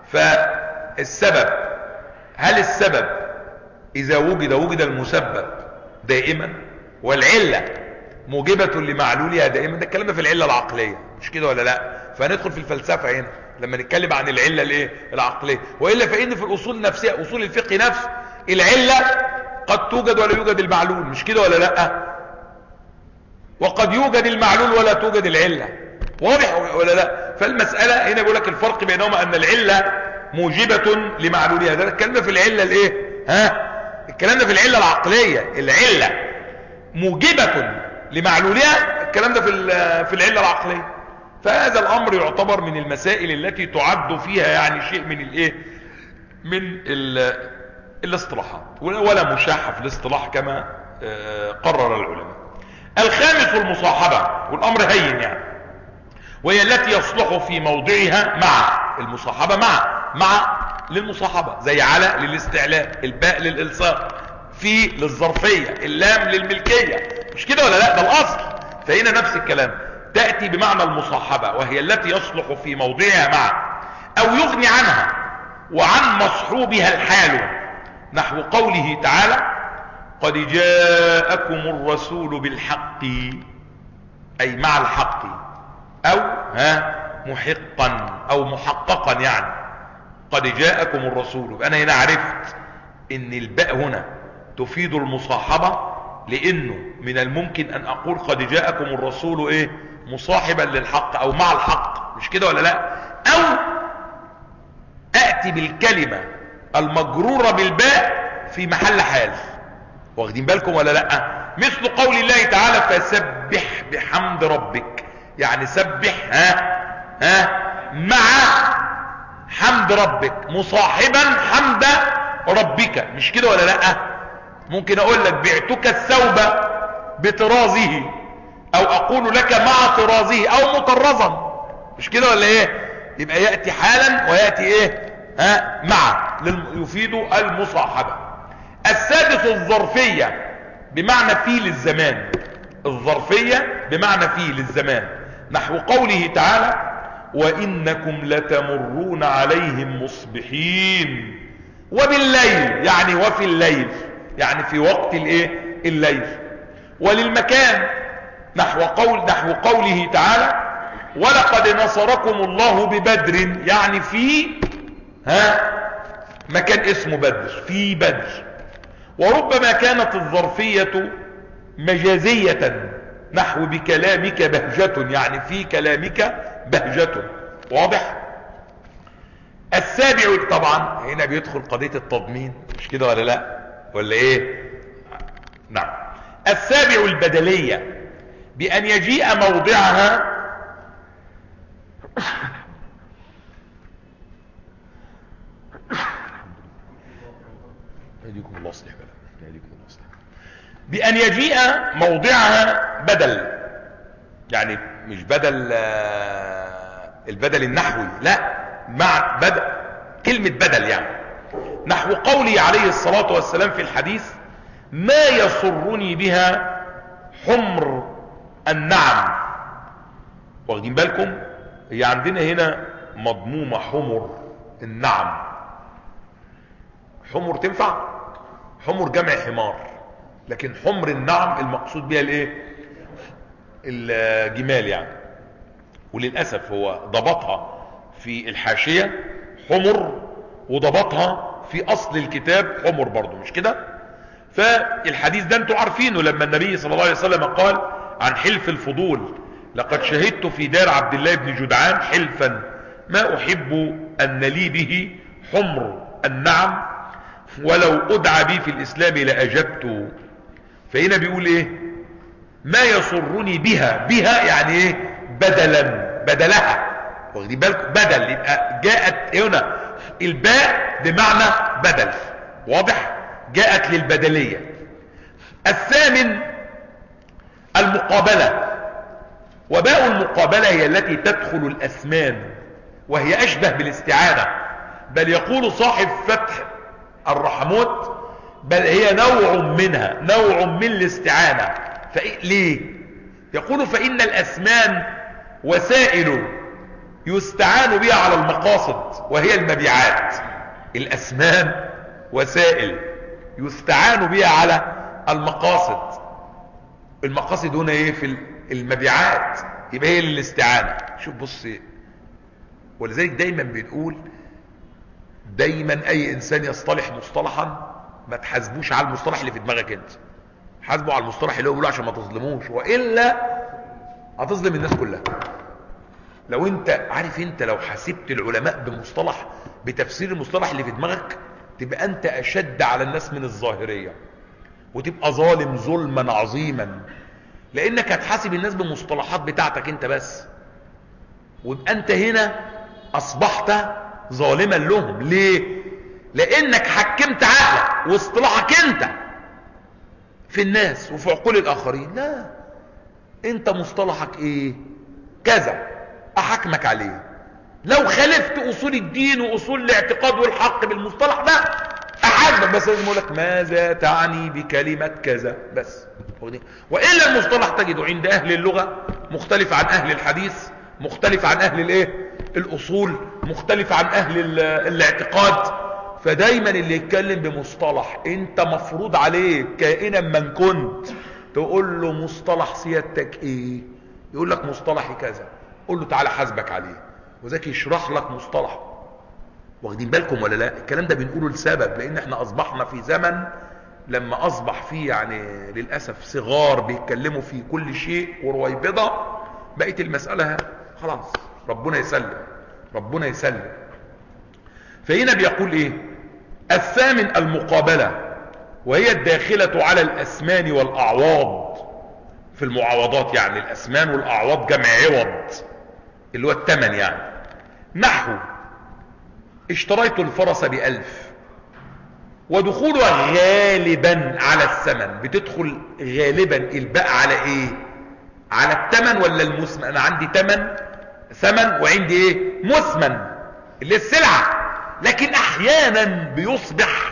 فالسبب، هل السبب اذا وجد وجد المسبب دائما، والعله موجبة لمعلولها دائما؟ ده الكلام ده في العلة العقلية، مش كده ولا لا؟ فهندخل في الفلسفة هنا لما نتكلم عن العلة الايه العقلية. وإلا فإن في الأصول نفسها، أصول الفقه نفسه، العلة قد توجد ولا يوجد المعلول، مش كده ولا لا؟ وقد يوجد المعلول ولا توجد العلة، واضح ولا لا؟ فالمسألة هنا بيقول لك الفرق بينهما أن العلة موجبة لمعلولها. ده الكلام ده في العلة الايه ها الكلام ده في العلة العقلية. العلة موجبة لمعلولها، الكلام ده في في العلة العقلية. فهذا الامر يعتبر من المسائل التي تعد فيها يعني شيء من الايه من الاصطلاحات، ولا مشاحة في الاصطلاح كما قرر العلماء. الخامس المصاحبة، والامر هين يعني، وهي التي يصلح في موضعها مع المصاحبة، مع مع للمصاحبة، زي على للاستعلاء، الباء للالصاق، في للظرفية، اللام للملكية، مش كده ولا لا؟ ده الاصل. فهنا نفس الكلام، تأتي بمعنى المصاحبة، وهي التي يصلح في موضعها مع او يغني عنها وعن مصحوبها الحال، نحو قوله تعالى قد جاءكم الرسول بالحق، اي مع الحق، او ها محقا او محققا، يعني قد جاءكم الرسول. انا هنا عرفت ان الباء هنا تفيد المصاحبة، لانه من الممكن ان اقول قد جاءكم الرسول ايه مصاحبا للحق او مع الحق، مش كده ولا لا؟ او اتي بالكلمة المجرورة بالباء في محل حال، واخدين بالكم ولا لا؟ مثل قول الله تعالى فسبح بحمد ربك، يعني سبح ها ها مع حمد ربك، مصاحبا حمد ربك، مش كده ولا لا؟ ممكن اقول لك بعتك الثوب بطرازه، او اقول لك مع طرازه، او مطرزا، مش كده ولا ايه؟ يبقى يأتي حالا ويأتي ايه ها مع، يفيد المصاحبة. السادس الظرفية بمعنى في للزمان، الظرفية بمعنى في للزمان، نحو قوله تعالى وإنكم لتمرون عليهم مصبحين وبالليل، يعني وفي الليل، يعني في وقت الايه الليل. وللمكان نحو قول نحو قوله تعالى ولقد نصركم الله ببدر، يعني في ها مكان اسمه بدر، في بدر. وربما كانت الظرفية مجازية، نحو بكلامك بهجة، يعني في كلامك بهجة، واضح؟ السابع، طبعا هنا بيدخل قضية التضمين، مش كده ولا لا ولا ايه؟ نعم. السابع البدلية، بأن يجيء موضعها يهديكم الله اصلح بلا يهديكم الله اصلح بأن يجيء موضعها بدل، يعني مش بدل البدل النحوي، لا، مع بدل، كلمة بدل يعني، نحو قوله عليه الصلاة والسلام في الحديث ما يسرني بها حمر النعم. واخدين بالكم؟ هي عندنا هنا مضمومة حمر النعم، حمر تنفع؟ حمر جمع حمار، لكن حمر النعم المقصود بها الايه؟ الجمال يعني. وللأسف هو ضبطها في الحاشية حمر، وضبطها في اصل الكتاب حمر برضو، مش كده؟ فالحديث ده انتوا عارفينه، لما النبي صلى الله عليه وسلم قال عن حلف الفضول لقد شهدت في دار عبد الله بن جدعان حلفا ما احب ان لي به حمر النعم، ولو ادعى بي في الاسلام لاجبت. فهنا بيقول ايه؟ ما يسرني بها، بها يعني ايه؟ بدلا، بدلها، واخدين بالكم؟ بدل، يبقى جاءت هنا الباء بمعنى بدل، واضح؟ جاءت للبدلية. الثامن المقابلة، وباء المقابلة هي التي تدخل الأسمان، وهي أشبه بالاستعانة، بل يقول صاحب فتح الرحموت بل هي نوع منها، نوع من الاستعانة. ليه؟ يقول فإن الأسمان وسائل يستعان بها على المقاصد وهي المبيعات. الأسمان وسائل يستعان بها على المقاصد، المقاصد هنا ايه؟ في المبيعات، يبقى هي للاستعانة. شوف بص، ولذلك دايما بنقول دايما اي انسان يصطلح مصطلحا ما تحاسبوش على المصطلح اللي في دماغك انت، حاسبه على المصطلح اللي هو بيقوله عشان ما تظلموش، والا هتظلم الناس كلها. لو انت عارف، انت لو حاسبت العلماء بمصطلح، بتفسير المصطلح اللي في دماغك، تبقى انت اشد على الناس من الظاهرية، وتبقى ظالم ظلما عظيما، لانك هتحاسب الناس بمصطلحات بتاعتك انت بس، ويبقى انت هنا اصبحت ظالما لهم. ليه؟ لانك حكمت عقلك واصطلاحك انت في الناس وفي عقول الاخرين. لا، انت مصطلحك ايه؟ كذا، احكمك عليه. لو خالفت اصول الدين واصول الاعتقاد والحق بالمصطلح ده احاسبك، بس لازم اقول لك ماذا تعني بكلمة كذا بس. والا المصطلح تجده عند اهل اللغة مختلف عن اهل الحديث، مختلف عن اهل الايه؟ الاصول، مختلف عن اهل الاعتقاد. فدايما اللي يتكلم بمصطلح انت مفروض عليك كائنا من كنت تقول له مصطلح سيادتك ايه؟ يقول لك مصطلحي كذا، قول له تعالى حاسبك عليه، وذاك يشرح لك مصطلح. واخدين بالكم ولا لا؟ الكلام ده بنقوله لسبب، لان احنا اصبحنا في زمن لما اصبح فيه يعني للاسف صغار بيتكلموا في كل شيء ورويبضة، بقت المسألة خلاص. ربنا يسلم، ربنا يسلم. فهنا بيقول ايه؟ الثامن المقابلة، وهي الداخلة على الاسمان والاعواض. في المعاوضات يعني الاسمان والاعواض جمع عوض اللي هو الثمن يعني. نحو اشتريت الفرس بألف، ودخولها غالبا على الثمن. بتدخل غالبا الباء على ايه؟ على الثمن ولا المثمن؟ انا عندي ثمن، ثمن، وعندي ايه؟ مثمن اللي السلعة. لكن احيانا بيصبح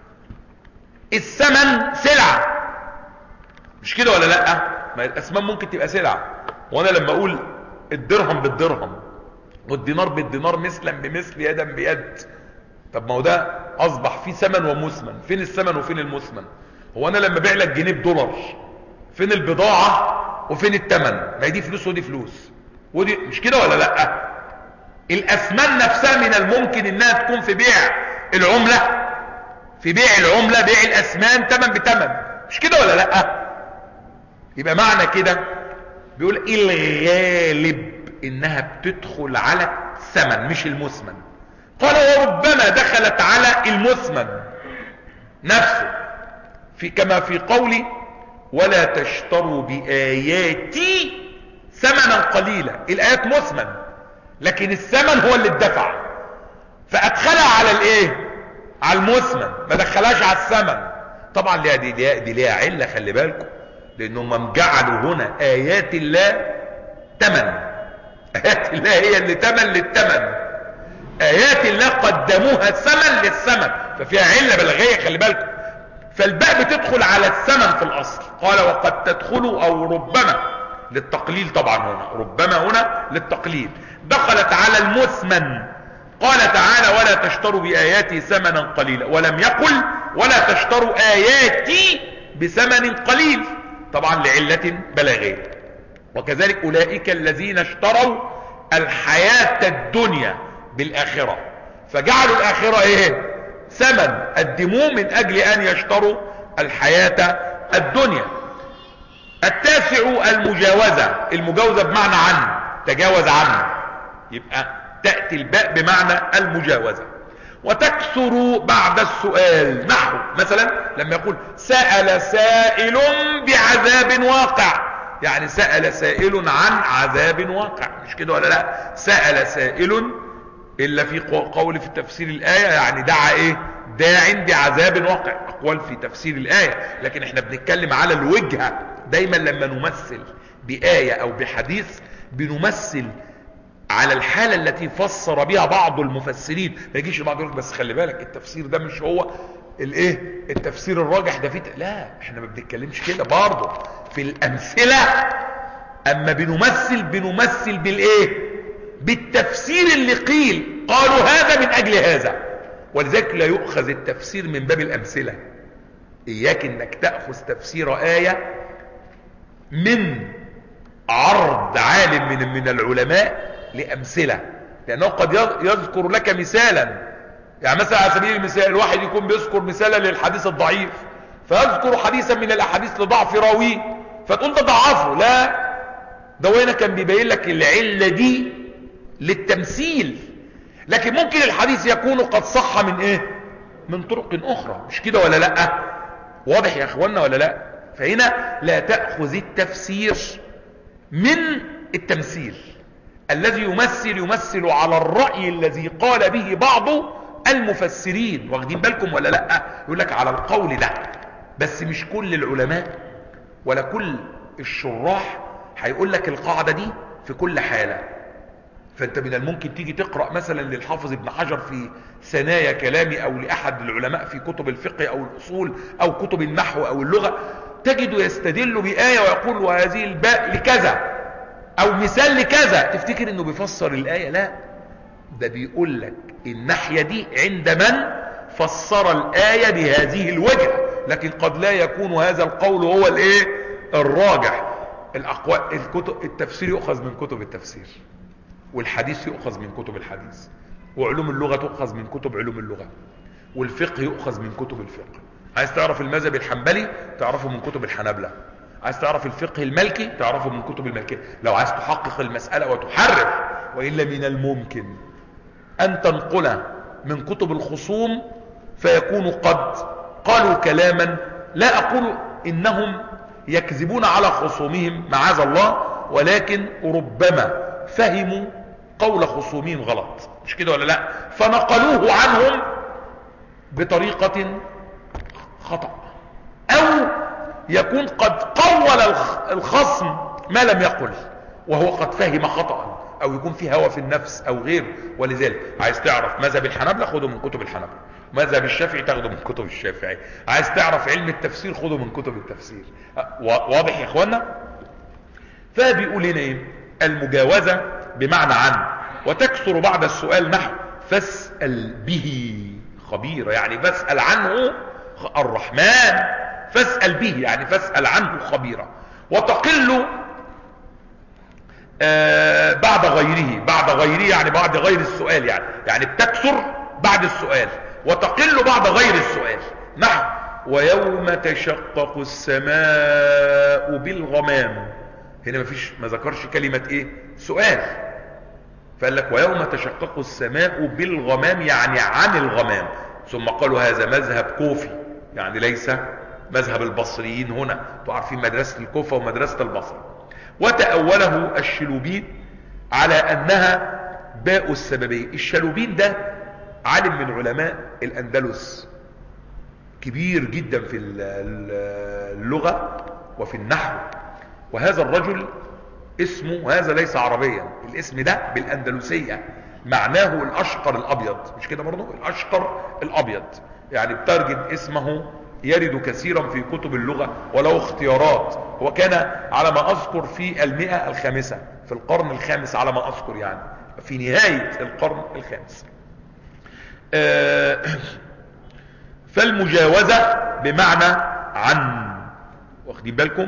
الثمن سلعة، مش كده ولا لا؟ ما الاسمان ممكن تبقى سلعة، وانا لما اقول الدرهم بالدرهم والدينار بالدينار مثلا بمثل يدا بيد، طب ما هو ده اصبح فيه ثمن ومثمن. فين الثمن وفين المثمن؟ هو انا لما بيع لك جنيه بدولار، فين البضاعة وفين الثمن؟ ما هي دي فلوس ودي فلوس، ودي مش كده ولا لا؟ الاسمان نفسها من الممكن انها تكون في بيع العملة، في بيع العملة، بيع الاسمان ثمن بثمن، مش كده ولا لا؟ يبقى معنى كده بيقول الغالب انها بتدخل على الثمن مش المثمن. قال وربما دخلت على المثمن نفسه، في كما في قولي ولا تشتروا بآياتي ثمنا قليلا. الآيات مثمن، لكن الثمن هو اللي اتدفع، فأدخلها على الايه؟ على المثمن، ما دخلهاش على الثمن. طبعا ليها دي, دي, دي ليها علة، خلي بالكم، لأنهم جعلوا هنا آيات الله ثمن. آيات الله هي اللي ثمن للثمن، آيات الله قدموها ثمن للثمن، ففيها علة بلاغية، خلي بالكم. فالباء بتدخل على الثمن في الأصل. قال وقد تدخل أو ربما للتقليل، طبعا هنا ربما هنا للتقليل، دخلت على المثمن. قال تعالى ولا تشتروا بآياتي ثمنا قليلا، ولم يقل ولا تشتروا آياتي بثمن قليل، طبعا لعلة بلاغية. وكذلك أولئك الذين اشتروا الحياة الدنيا بالآخرة، فجعلوا الآخرة ايه؟ ثمن، قدموه من أجل أن يشتروا الحياة الدنيا. التاسع المجاوزة، المجاوزة بمعنى عن، تجاوز عنه. يبقى تأتي الباء بمعنى المجاوزة. وتكثر بعد السؤال، نحو مثلا لما يقول سأل سائل بعذاب واقع، يعني سأل سائل عن عذاب واقع، مش كده ولا لا؟ سأل سائل إلا في قول في تفسير الآية يعني دعا إيه؟ داع بعذاب واقع، أقوال في تفسير الآية، لكن احنا بنتكلم على الوجهة. دايما لما نمثل بآية أو بحديث بنمثل على الحالة التي فسر بها بعض المفسرين. ما يجيش البعض يقول بس خلي بالك التفسير ده مش هو الايه التفسير الراجح ده فيه، لا احنا ما بنتكلمش كده برضه في الامثله. اما بنمثل بنمثل بالايه؟ بالتفسير اللي قيل قالوا هذا من اجل هذا، ولذلك لا يؤخذ التفسير من باب الامثله. اياك انك تاخذ تفسير ايه من عرض عالم من من العلماء لامثله، لانه قد يذكر لك مثالا. يعني مثلا على سبيل المثال الواحد يكون بيذكر مثالا للحديث الضعيف، فيذكر حديثا من الاحاديث لضعف راويه، فتقول ده ضعفه. لا، ده وين كان بيبين لك العله دي للتمثيل. لكن ممكن الحديث يكون قد صح من ايه؟ من طرق اخرى، مش كده ولا لا؟ واضح يا اخوانا ولا لا؟ فهنا لا تأخذ التفسير من التمثيل. الذي يمثل يمثل على الرأي الذي قال به بعض المفسرين، واخدين بالكم ولا لا؟ يقول لك على القول ده، بس مش كل العلماء ولا كل الشراح هيقول لك القاعدة دي في كل حالة. فانت من الممكن تيجي تقرأ مثلا للحافظ ابن حجر في ثنايا كلامي او لأحد العلماء في كتب الفقه او الأصول او كتب النحو او اللغة، تجد يستدل بآية ويقول وهذه الباء لكذا او مثال لكذا، تفتكر انه بيفسر الآية. لا، ده بيقول لك الناحية دي عند من فسر الآية بهذه الوجه، لكن قد لا يكون هذا القول هو الايه الراجح. الاقوال الكتب التفسير يؤخذ من كتب التفسير، والحديث يؤخذ من كتب الحديث، وعلوم اللغة تؤخذ من كتب علوم اللغة، والفقه يؤخذ من كتب الفقه. عايز تعرف المذهب الحنبلي تعرفه من كتب الحنابلة، عايز تعرف الفقه المالكي تعرفه من كتب المالكية. لو عايز تحقق المسألة وتحرف، وإلا من الممكن أن تنقل من كتب الخصوم فيكون قد قالوا كلاما لا أقول إنهم يكذبون على خصومهم معاذ الله، ولكن ربما فهموا قول خصومهم غلط، مش كده ولا لا؟ فنقلوه عنهم بطريقة خطأ، أو يكون قد قول الخصم ما لم يقل وهو قد فهم خطأ، او يكون في هوى في النفس او غير. ولذلك عايز تعرف مذهب الحنابلة خده من كتب الحنابلة، مذهب الشافعي تاخده من كتب الشافعي، عايز تعرف علم التفسير خده من كتب التفسير. واضح يا اخوانا؟ فبيقول هنا ايه؟ المجاوزة بمعنى عن. وتكثر بعد السؤال نحو فاسأل به خبيرا، يعني فاسأل عنه الرحمن، فاسأل به يعني فاسأل عنه خبيرا. وتقل آه بعد غيره، بعد غيره يعني بعد غير السؤال، يعني يعني بتكثر بعد السؤال وتقل بعد غير السؤال. نحو ويوم تشقق السماء بالغمام. هنا مفيش، ما ذكرش كلمة ايه؟ سؤال، فقال لك ويوم تشقق السماء بالغمام يعني عن الغمام. ثم قالوا هذا مذهب كوفي، يعني ليس مذهب البصريين. هنا تعرفين مدرسة الكوفة ومدرسة البصرة. وتأوله الشلوبين على أنها باء السببية. الشلوبين ده عالم من علماء الأندلس كبير جدا في اللغة وفي النحو، وهذا الرجل اسمه، هذا ليس عربيا، الاسم ده بالأندلسية معناه الأشقر الأبيض، مش كده برضو؟ الأشقر الأبيض، يعني بترجم اسمه يرد كثيرا في كتب اللغة وله اختيارات. هو كان على ما أذكر في المئة الخامسة، في القرن الخامس على ما أذكر، يعني في نهاية القرن الخامس. فالمجاوزة بمعنى عن، واخدين بالكم؟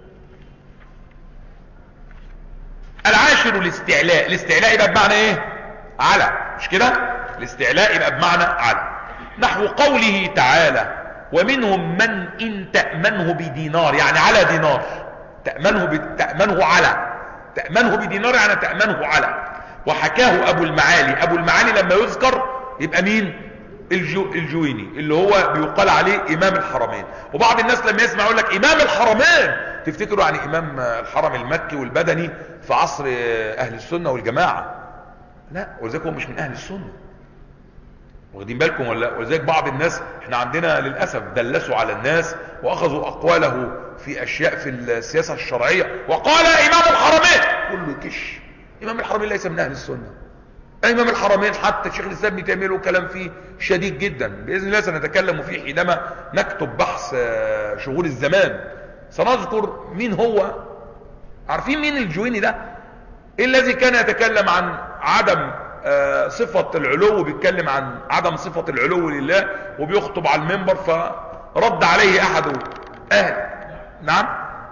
العاشر الاستعلاء. الاستعلاء يبقى بمعنى ايه؟ على، مش كده؟ الاستعلاء يبقى بمعنى على. نحو قوله تعالى ومنهم من إن تأمنه بدينار، يعني على دينار، تأمنه, ب... تأمنه على، تأمنه بدينار يعني تأمنه على. وحكاه ابو المعالي. ابو المعالي لما يذكر يبقى مين؟ الجو الجويني اللي هو بيقال عليه امام الحرمين. وبعض الناس لما يسمع يقول لك امام الحرمين تفتكروا يعني امام الحرم المكي والبدني في عصر اهل السنة والجماعة. لا، ولذلك هو مش من اهل السنة، واخدين بالكم ولا؟ ولذلك بعض الناس احنا عندنا للأسف دلسوا على الناس واخذوا اقواله في اشياء في السياسة الشرعية وقال امام الحرمين، كله كش. امام الحرمين ليس من اهل السنة. امام الحرمين حتى شيخ الاسلام ابن تيميه له كلام فيه شديد جدا، باذن الله سنتكلم فيه حينما نكتب بحث شغول الزمان. سنذكر مين هو. عارفين مين الجويني ده؟ إيه الذي كان يتكلم عن عدم صفة العلو، بيتكلم عن عدم صفة العلو لله وبيخطب على المنبر، فرد عليه احد اهل نعم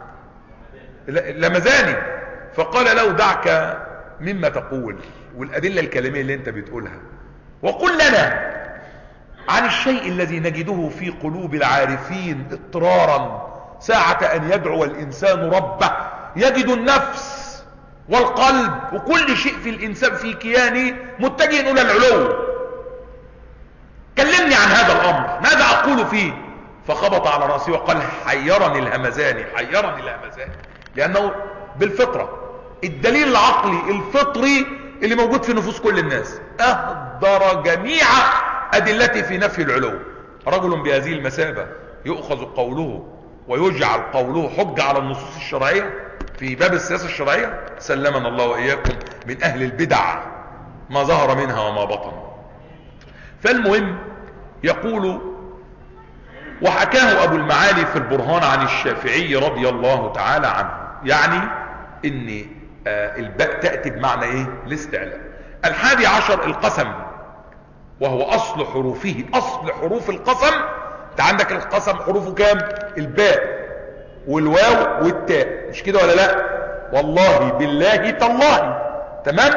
لمزاني فقال له دعك مما تقول والادله الكلاميه اللي انت بتقولها، وقل لنا عن الشيء الذي نجده في قلوب العارفين اضطرارا ساعة ان يدعو الانسان ربه، يجد النفس والقلب وكل شيء في الانسان في كيانه متجه الى العلو. كلمني عن هذا الامر، ماذا اقول فيه؟ فخبط على راسه وقال حيرني الهمزاني، حيرني الهمزاني، لانه بالفطرة الدليل العقلي الفطري اللي موجود في نفوس كل الناس اهدر جميع ادلته في نفي العلو. رجل بهذه المثابة يؤخذ قوله ويجعل قوله حجة على النصوص الشرعية في باب السياسة الشرعية؟ سلمنا الله وإياكم من أهل البدع ما ظهر منها وما بطن. فالمهم يقول وحكاه أبو المعالي في البرهان عن الشافعي رضي الله تعالى عنه، يعني ان آه الباء تأتي بمعنى ايه؟ الاستعلاء. الحادي عشر القسم، وهو اصل حروفه، اصل حروف القسم. انت عندك القسم حروفه كام؟ الباء والواو والتاء، مش كده ولا لا؟ والله بالله تالله، تمام.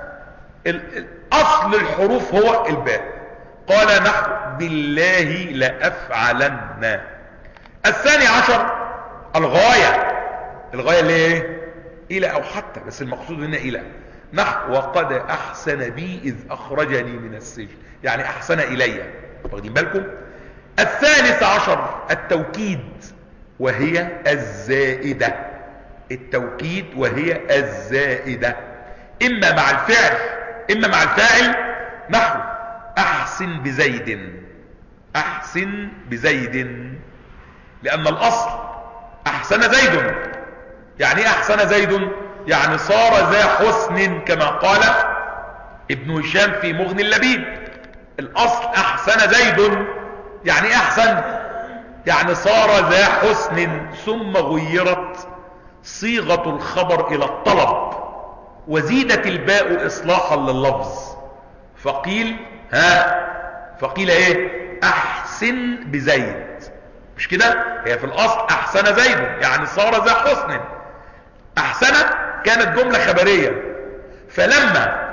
اصل الحروف هو الباء. قال نحو بالله لأفعلن. الثاني عشر الغاية. الغاية اللي ايه؟ الى او حتى، بس المقصود هنا الى. نحو وقد احسن بي اذ اخرجني من السجن، يعني احسن الي، واخدين بالكم. الثالث عشر التوكيد وهي الزائدة. التوكيد وهي الزائدة اما مع الفعل اما مع الفاعل. نحو احسن بزيد، احسن بزيد، لان الاصل احسن زيد. يعني ايه احسن زيد؟ يعني صار ذا حسن كما قال ابن هشام في مغني اللبيب. الاصل احسن زيد، يعني احسن يعني صار ذا حسن، ثم غيرت صيغة الخبر الى الطلب وزيدت الباء اصلاحا لللفظ، فقيل ها فقيل ايه؟ احسن بزيد، مش كده؟ هي في الاصل احسن زيد يعني صار ذا حسن. احسن كانت جملة خبرية، فلما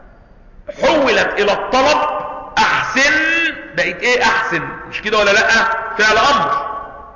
حولت الى الطلب احسن بقت ايه؟ احسن، مش كده ولا لا؟ فعل امر.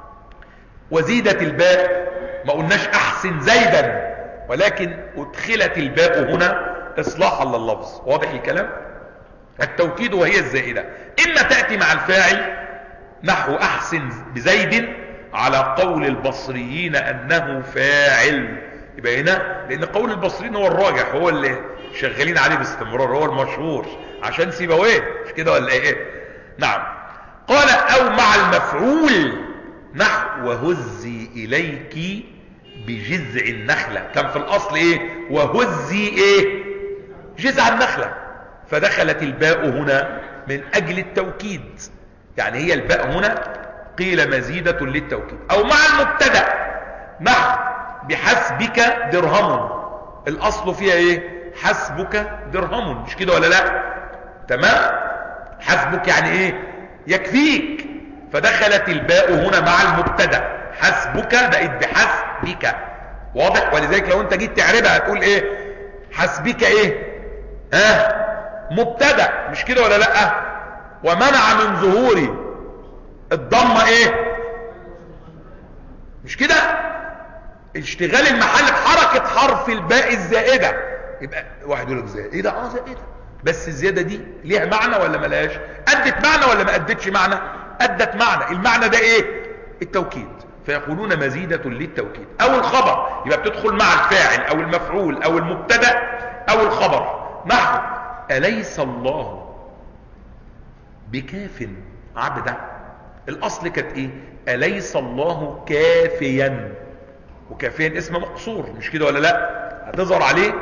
وزيدت الباء، ما قلناش احسن زيدا، ولكن ادخلت الباء هنا اصلاحا لللفظ. واضح الكلام؟ التوكيد وهي الزائدة اما تأتي مع الفاعل نحو احسن بزيد على قول البصريين انه فاعل، يبقى هنا لان قول البصريين هو الراجح، هو اللي شغالين عليه باستمرار، هو المشهور عشان سيبويه، مش كده ولا ايه؟ نعم. قال او مع المفعول نحو وهزي اليك بجذع النخلة. كان في الاصل ايه؟ وهزي ايه؟ جذع النخلة، فدخلت الباء هنا من اجل التوكيد، يعني هي الباء هنا قيل مزيدة للتوكيد. او مع المبتدأ نحو بحسبك درهم. الاصل فيها ايه؟ حسبك درهم، مش كده ولا لا؟ تمام. حسبك يعني ايه؟ يكفيك، فدخلت الباء هنا مع المبتدأ، حسبك بقت بحسبك. واضح؟ ولذلك لو انت جيت تعربها هتقول ايه؟ حسبك ايه؟ ها مبتدأ، مش كده ولا لا؟ ومنع من ظهوري الضمه ايه؟ مش كده؟ اشتغال المحل بحركة حرف الباء الزائدة، يبقى واحد يقول لك زي ايه ده؟ اه زي ايه ده؟ بس الزياده دي ليها معنى ولا ملهاش؟ ادت معنى ولا ما ادتش معنى؟ ادت معنى. المعنى ده ايه؟ التوكيد. فيقولون مزيده للتوكيد او الخبر، يبقى بتدخل مع الفاعل او المفعول او المبتدا او الخبر. نحو اليس الله بكاف عبده. الاصل كانت ايه؟ اليس الله كافيا، وكافيا اسم مقصور مش كده ولا لا؟ هتظهر عليه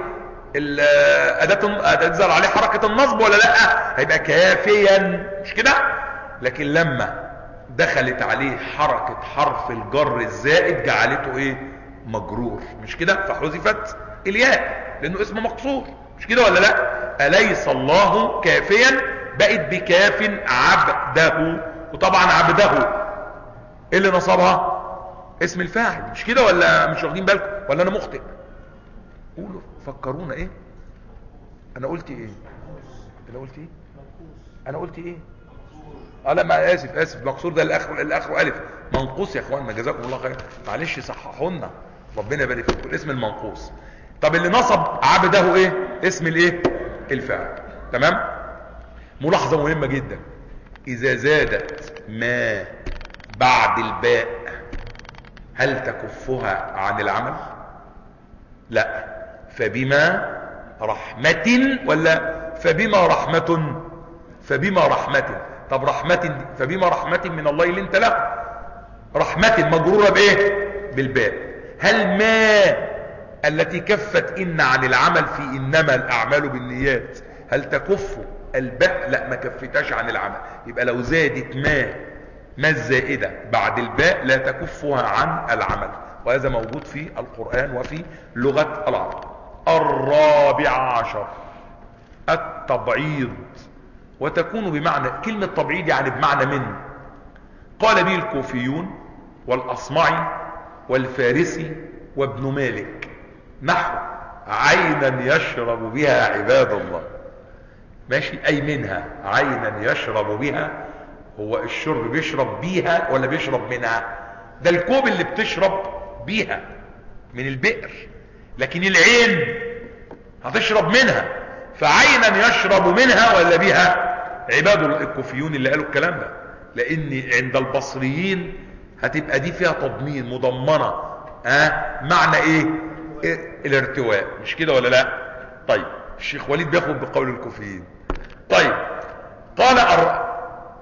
الاداه، هتظهر عليه حركه النصب ولا لا؟ هيبقى كافيا مش كده؟ لكن لما دخلت عليه حركه حرف الجر الزائد جعلته ايه؟ مجرور مش كده؟ فحذفت الياء لانه اسم مقصور مش كده ولا لا؟ اليس الله كافيا بقت بكاف عبده. وطبعا عبده ايه اللي نصبها؟ اسم الفاعل مش كده ولا مش واخدين بالكم ولا انا مخطئ؟ قولوا فكرونا. ايه انا قلت ايه؟ انا قلت ايه؟ انا قلت ايه؟ اه لا ما اسف اسف مقصور ده الاخر الاخر الف منقوص يا اخواننا جزاكم الله خير. معلش صححوا لنا ربنا يبارك فيكم. الاسم المنقوص. طب اللي نصب عبده ايه؟ اسم الايه؟ الفاعل. تمام. ملاحظه مهمه جدا، اذا زادت ما بعد الباء هل تكفها عن العمل؟ لا. فبما رحمة ولا فبما رحمة؟ فبما رحمة. طب رحمة، فبما رحمة من الله اللي انت له، رحمة مجرورة بايه؟ بالباء. هل ما التي كفت ان عن العمل في انما الاعمال بالنيات هل تكف الباء؟ لا ما كفتاش عن العمل. يبقى لو زادت ما ما الزائدة بعد الباء لا تكفها عن العمل، وهذا موجود في القرآن وفي لغة العرب. الرابع عشر التبعيض، وتكون بمعنى كلمة تبعيض يعني بمعنى من. قال به الكوفيون والأصمعي والفارسي وابن مالك نحو عينا يشرب بها عباد الله. ماشي، أي منها. عينا يشرب بها، هو الشرب بيشرب بيها ولا بيشرب منها؟ ده الكوب اللي بتشرب بيها من البئر، لكن العين هتشرب منها. فعينا يشرب منها ولا بها عباد الكوفيون اللي قالوا الكلام ده، لان عند البصريين هتبقى دي فيها تضمين مضمنه. ها أه؟ معنى ايه؟ إيه؟ الارتواء مش كده ولا لا؟ طيب الشيخ وليد بياخد بقول الكوفيين. طيب قال الر...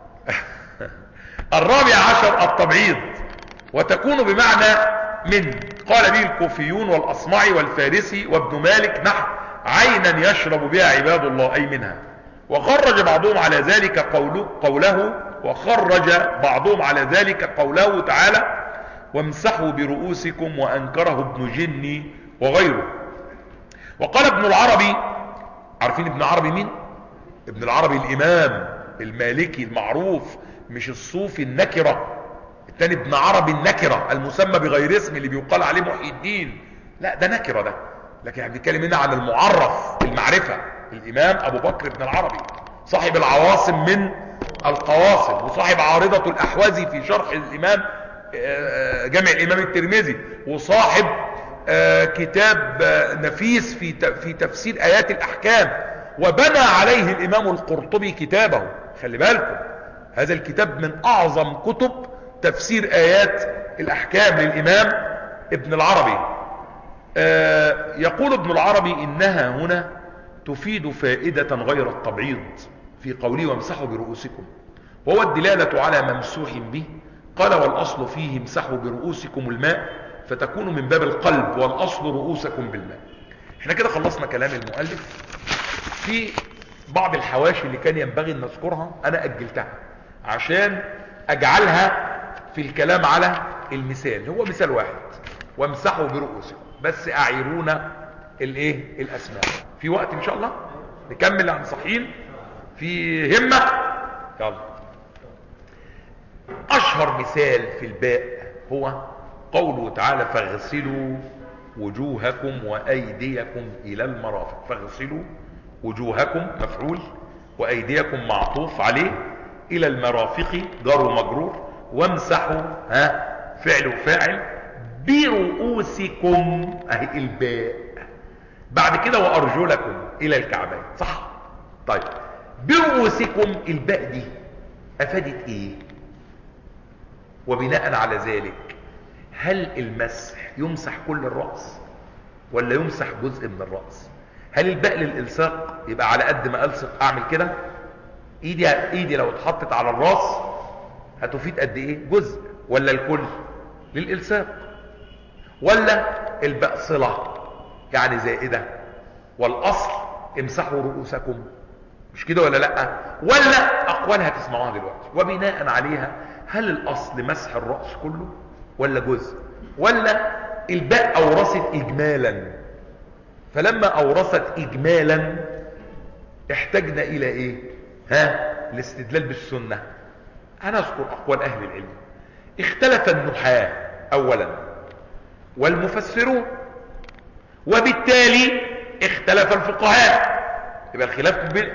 الرابع عشر التبعيض، وتكون بمعنى من. قال به الكوفيون والأصمعي والفارسي وابن مالك نحو عينا يشرب بها عباد الله أي منها. وخرج بعضهم على ذلك قوله, قوله وخرج بعضهم على ذلك قوله تعالى وامسحوا برؤوسكم وأنكره ابن جني وغيره. وقال ابن العربي، عارفين ابن العربي مين؟ ابن العربي الإمام المالكي المعروف، مش الصوفي النكرة التاني، ابن عربي النكرة المسمى بغير اسم اللي بيقال عليه محي الدين، لا ده نكرة ده. لكن احنا بنتكلم هنا عن المعرف المعرفة، الإمام أبو بكر ابن العربي صاحب العواصم من القواصم، وصاحب عارضة الأحوازي في شرح الإمام جامع الإمام الترمذي، وصاحب كتاب نفيس في في تفسير آيات الأحكام، وبنى عليه الإمام القرطبي كتابه. خلي بالكم هذا الكتاب من أعظم كتب تفسير آيات الأحكام للإمام ابن العربي. آه يقول ابن العربي إنها هنا تفيد فائدة غير التبعيض في قوله وامسحوا برؤوسكم، وهو الدلالة على ممسوح به. قال والأصل فيه امسحوا برؤوسكم الماء، فتكون من باب القلب، والأصل رؤوسكم بالماء. احنا كده خلصنا كلام المؤلف. في بعض الحواشي اللي كان ينبغي ان نذكرها انا اجلتها عشان اجعلها في الكلام على المثال. هو مثال واحد وامسحوا برؤوسكم، بس اعيرونا الايه الاسماء. في وقت ان شاء الله نكمل عن صحيح في همة. يلا اشهر مثال في الباء هو قوله تعالى فاغسلوا وجوهكم وايديكم الى المرافق. فاغسلوا وجوهكم مفعول، وايديكم معطوف عليه، الى المرافق جار ومجرور، وامسحوا ها فعل وفاعل، برؤوسكم اهي الباء. بعد كده وارجلكم الى الكعبين، صح؟ طيب برؤوسكم الباء دي افادت ايه؟ وبناء على ذلك هل المسح يمسح كل الرأس ولا يمسح جزء من الرأس؟ هل الباء للإلصاق يبقى على قد ما ألصق اعمل كده؟ ايدي ايدي لو اتحطت على الراس هتفيد قد ايه؟ جزء ولا الكل؟ للإلصاق. ولا الباء صلة يعني زائدة والاصل امسحوا رؤوسكم، مش كده ولا لا؟ ولا اقوال هتسمعوها دلوقتي وبناء عليها هل الاصل مسح الرأس كله ولا جزء؟ ولا الباء اورثت اجمالا، فلما اورثت اجمالا احتاجنا الى ايه؟ ها؟ الاستدلال بالسنة. انا اذكر اقوال اهل العلم. اختلف النحاة اولا والمفسرون، وبالتالي اختلف الفقهاء. يبقى الخلاف ب...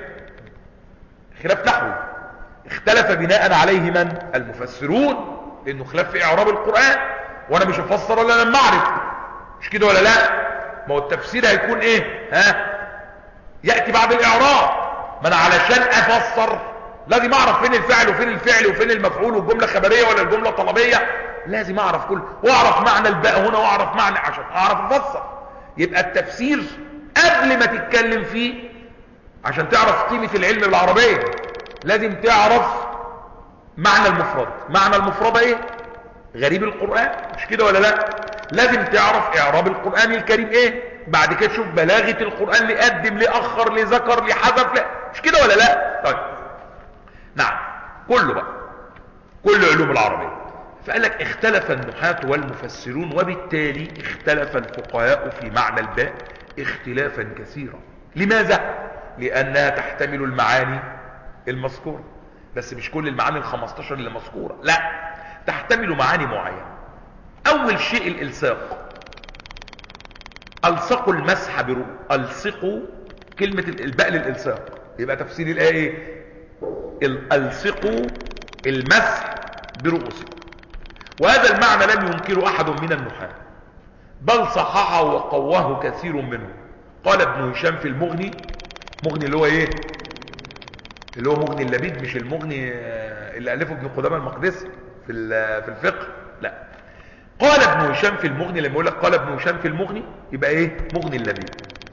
خلاف نحوي. اختلف بناء عليه من؟ المفسرون، لانه خلاف في اعراب القرآن، وانا مش هفسر الا لما اعرف، مش كده ولا لا؟ ما هو التفسير هيكون ايه؟ ها؟ يأتي بعد الاعراب. ما انا علشان افسر لازم اعرف فين الفعل وفين الفعل وفين المفعول، والجملة خبرية ولا الجملة طلبية، لازم اعرف كل، واعرف معنى الباء هنا واعرف معنى عشان اعرف افسر. يبقى التفسير قبل ما تتكلم فيه عشان تعرف قيمة العلم بالعربية لازم تعرف معنى المفرد. معنى المفرد ايه؟ غريب القرآن، مش كده ولا لا؟ لازم تعرف اعراب القرآن الكريم ايه؟ بعد كده تشوف بلاغة القرآن، لقدم لأخر لذكر لحذف، لا مش كده ولا لا؟ طيب نعم، كله بقى كل علوم العربية. فقال لك اختلف النحاة والمفسرون، وبالتالي اختلف الفقهاء في معنى الباء اختلافا كثيرا. لماذا؟ لأنها تحتمل المعاني المذكورة، بس مش كل المعاني الخمستاشر اللي مذكورة، لا، تحتمل معاني معينة. أول شيء الإلصاق. ألصقوا المسح برؤوس، ألصقوا كلمة الباء للإلصاق، يبقى تفسير الآية ألصقوا المسح برؤوسكم. وهذا المعنى لم ينكر أحد من النحاة، بل صححه وقواه كثير منهم. قال ابن هشام في المغني، مغني اللي هو ايه؟ اللي هو مغني اللبيد، مش المغني اللي ألفه ابن قدامة المقدسي في في الفقه، لا. قال ابن هشام في المغني، لما يقول لك قال ابن هشام في المغني يبقى ايه؟ مغني اللبيد.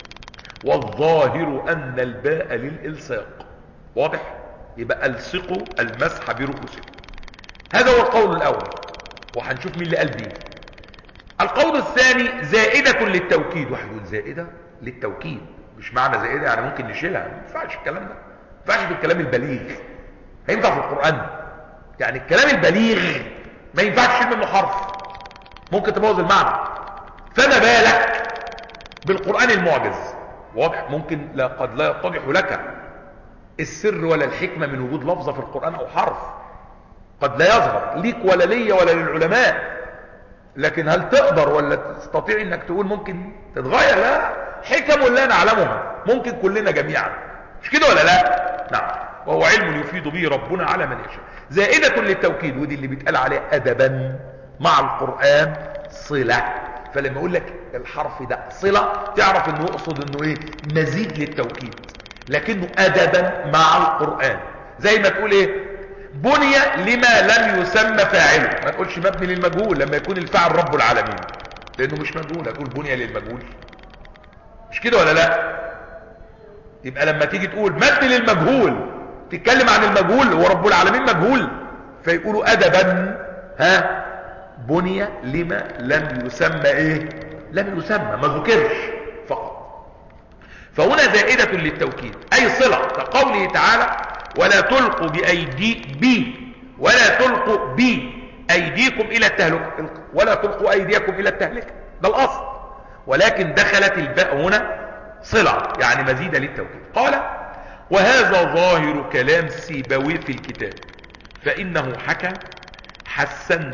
والظاهر أن الباء للإلصاق، واضح؟ يبقى ألصقوا المسح برؤوسكم. هذا هو القول الأول، وهنشوف مين اللي قال بيه. القول الثاني زائدة للتوكيد. واحد يقول زائدة للتوكيد، مش معنى زائدة يعني ممكن نشيلها، ما ينفعش الكلام ده، ما ينفعش بالكلام البليغ، هينفع في القرآن. يعني الكلام البليغ ما ينفعش تشيل منه حرف، ممكن تبوظ المعنى، فما بالك بالقرآن المعجز؟ واضح؟ ممكن لا قد لا يتضح لك السر ولا الحكمة من وجود لفظة في القرآن أو حرف، قد لا يظهر ليك ولا لي ولا للعلماء، لكن هل تقدر ولا تستطيع انك تقول ممكن تتغير؟ لا، حكم لا نعلمها، ممكن كلنا جميعا، مش كده ولا لا؟ نعم، وهو علم يفيد به ربنا على من يشاء. زائدة للتوكيد، ودي اللي بيتقال عليها أدبا مع القرآن صلة. فلما يقول لك الحرف ده صلة تعرف انه يقصد انه ايه؟ مزيد للتوكيد، لكنه أدبا مع القرآن. زي ما تقول ايه؟ بني لما لم يسمى فاعله، ما تقولش مبني للمجهول لما يكون الفاعل رب العالمين، لانه مش مجهول، هتقول بني للمجهول، مش كده ولا لا؟ يبقى لما تيجي تقول مبني للمجهول تتكلم عن المجهول، هو رب العالمين مجهول، فيقولوا ادبا ها بني لما لم يسمى ايه؟ لم يسمى، ما ذكرش فقط. فهنا زائدة للتوكيد اي صلة، كقوله تعالى ولا تلقوا بأيدي بي ولا تلقوا بي أيديكم إلى التهلكة، ولا تلقوا أيديكم إلى التهلكة، ده الأصل، ولكن دخلت الباء هنا صلة يعني مزيدة للتوكيد. قال وهذا ظاهر كلام سيبوي في الكتاب، فإنه حكى حسنت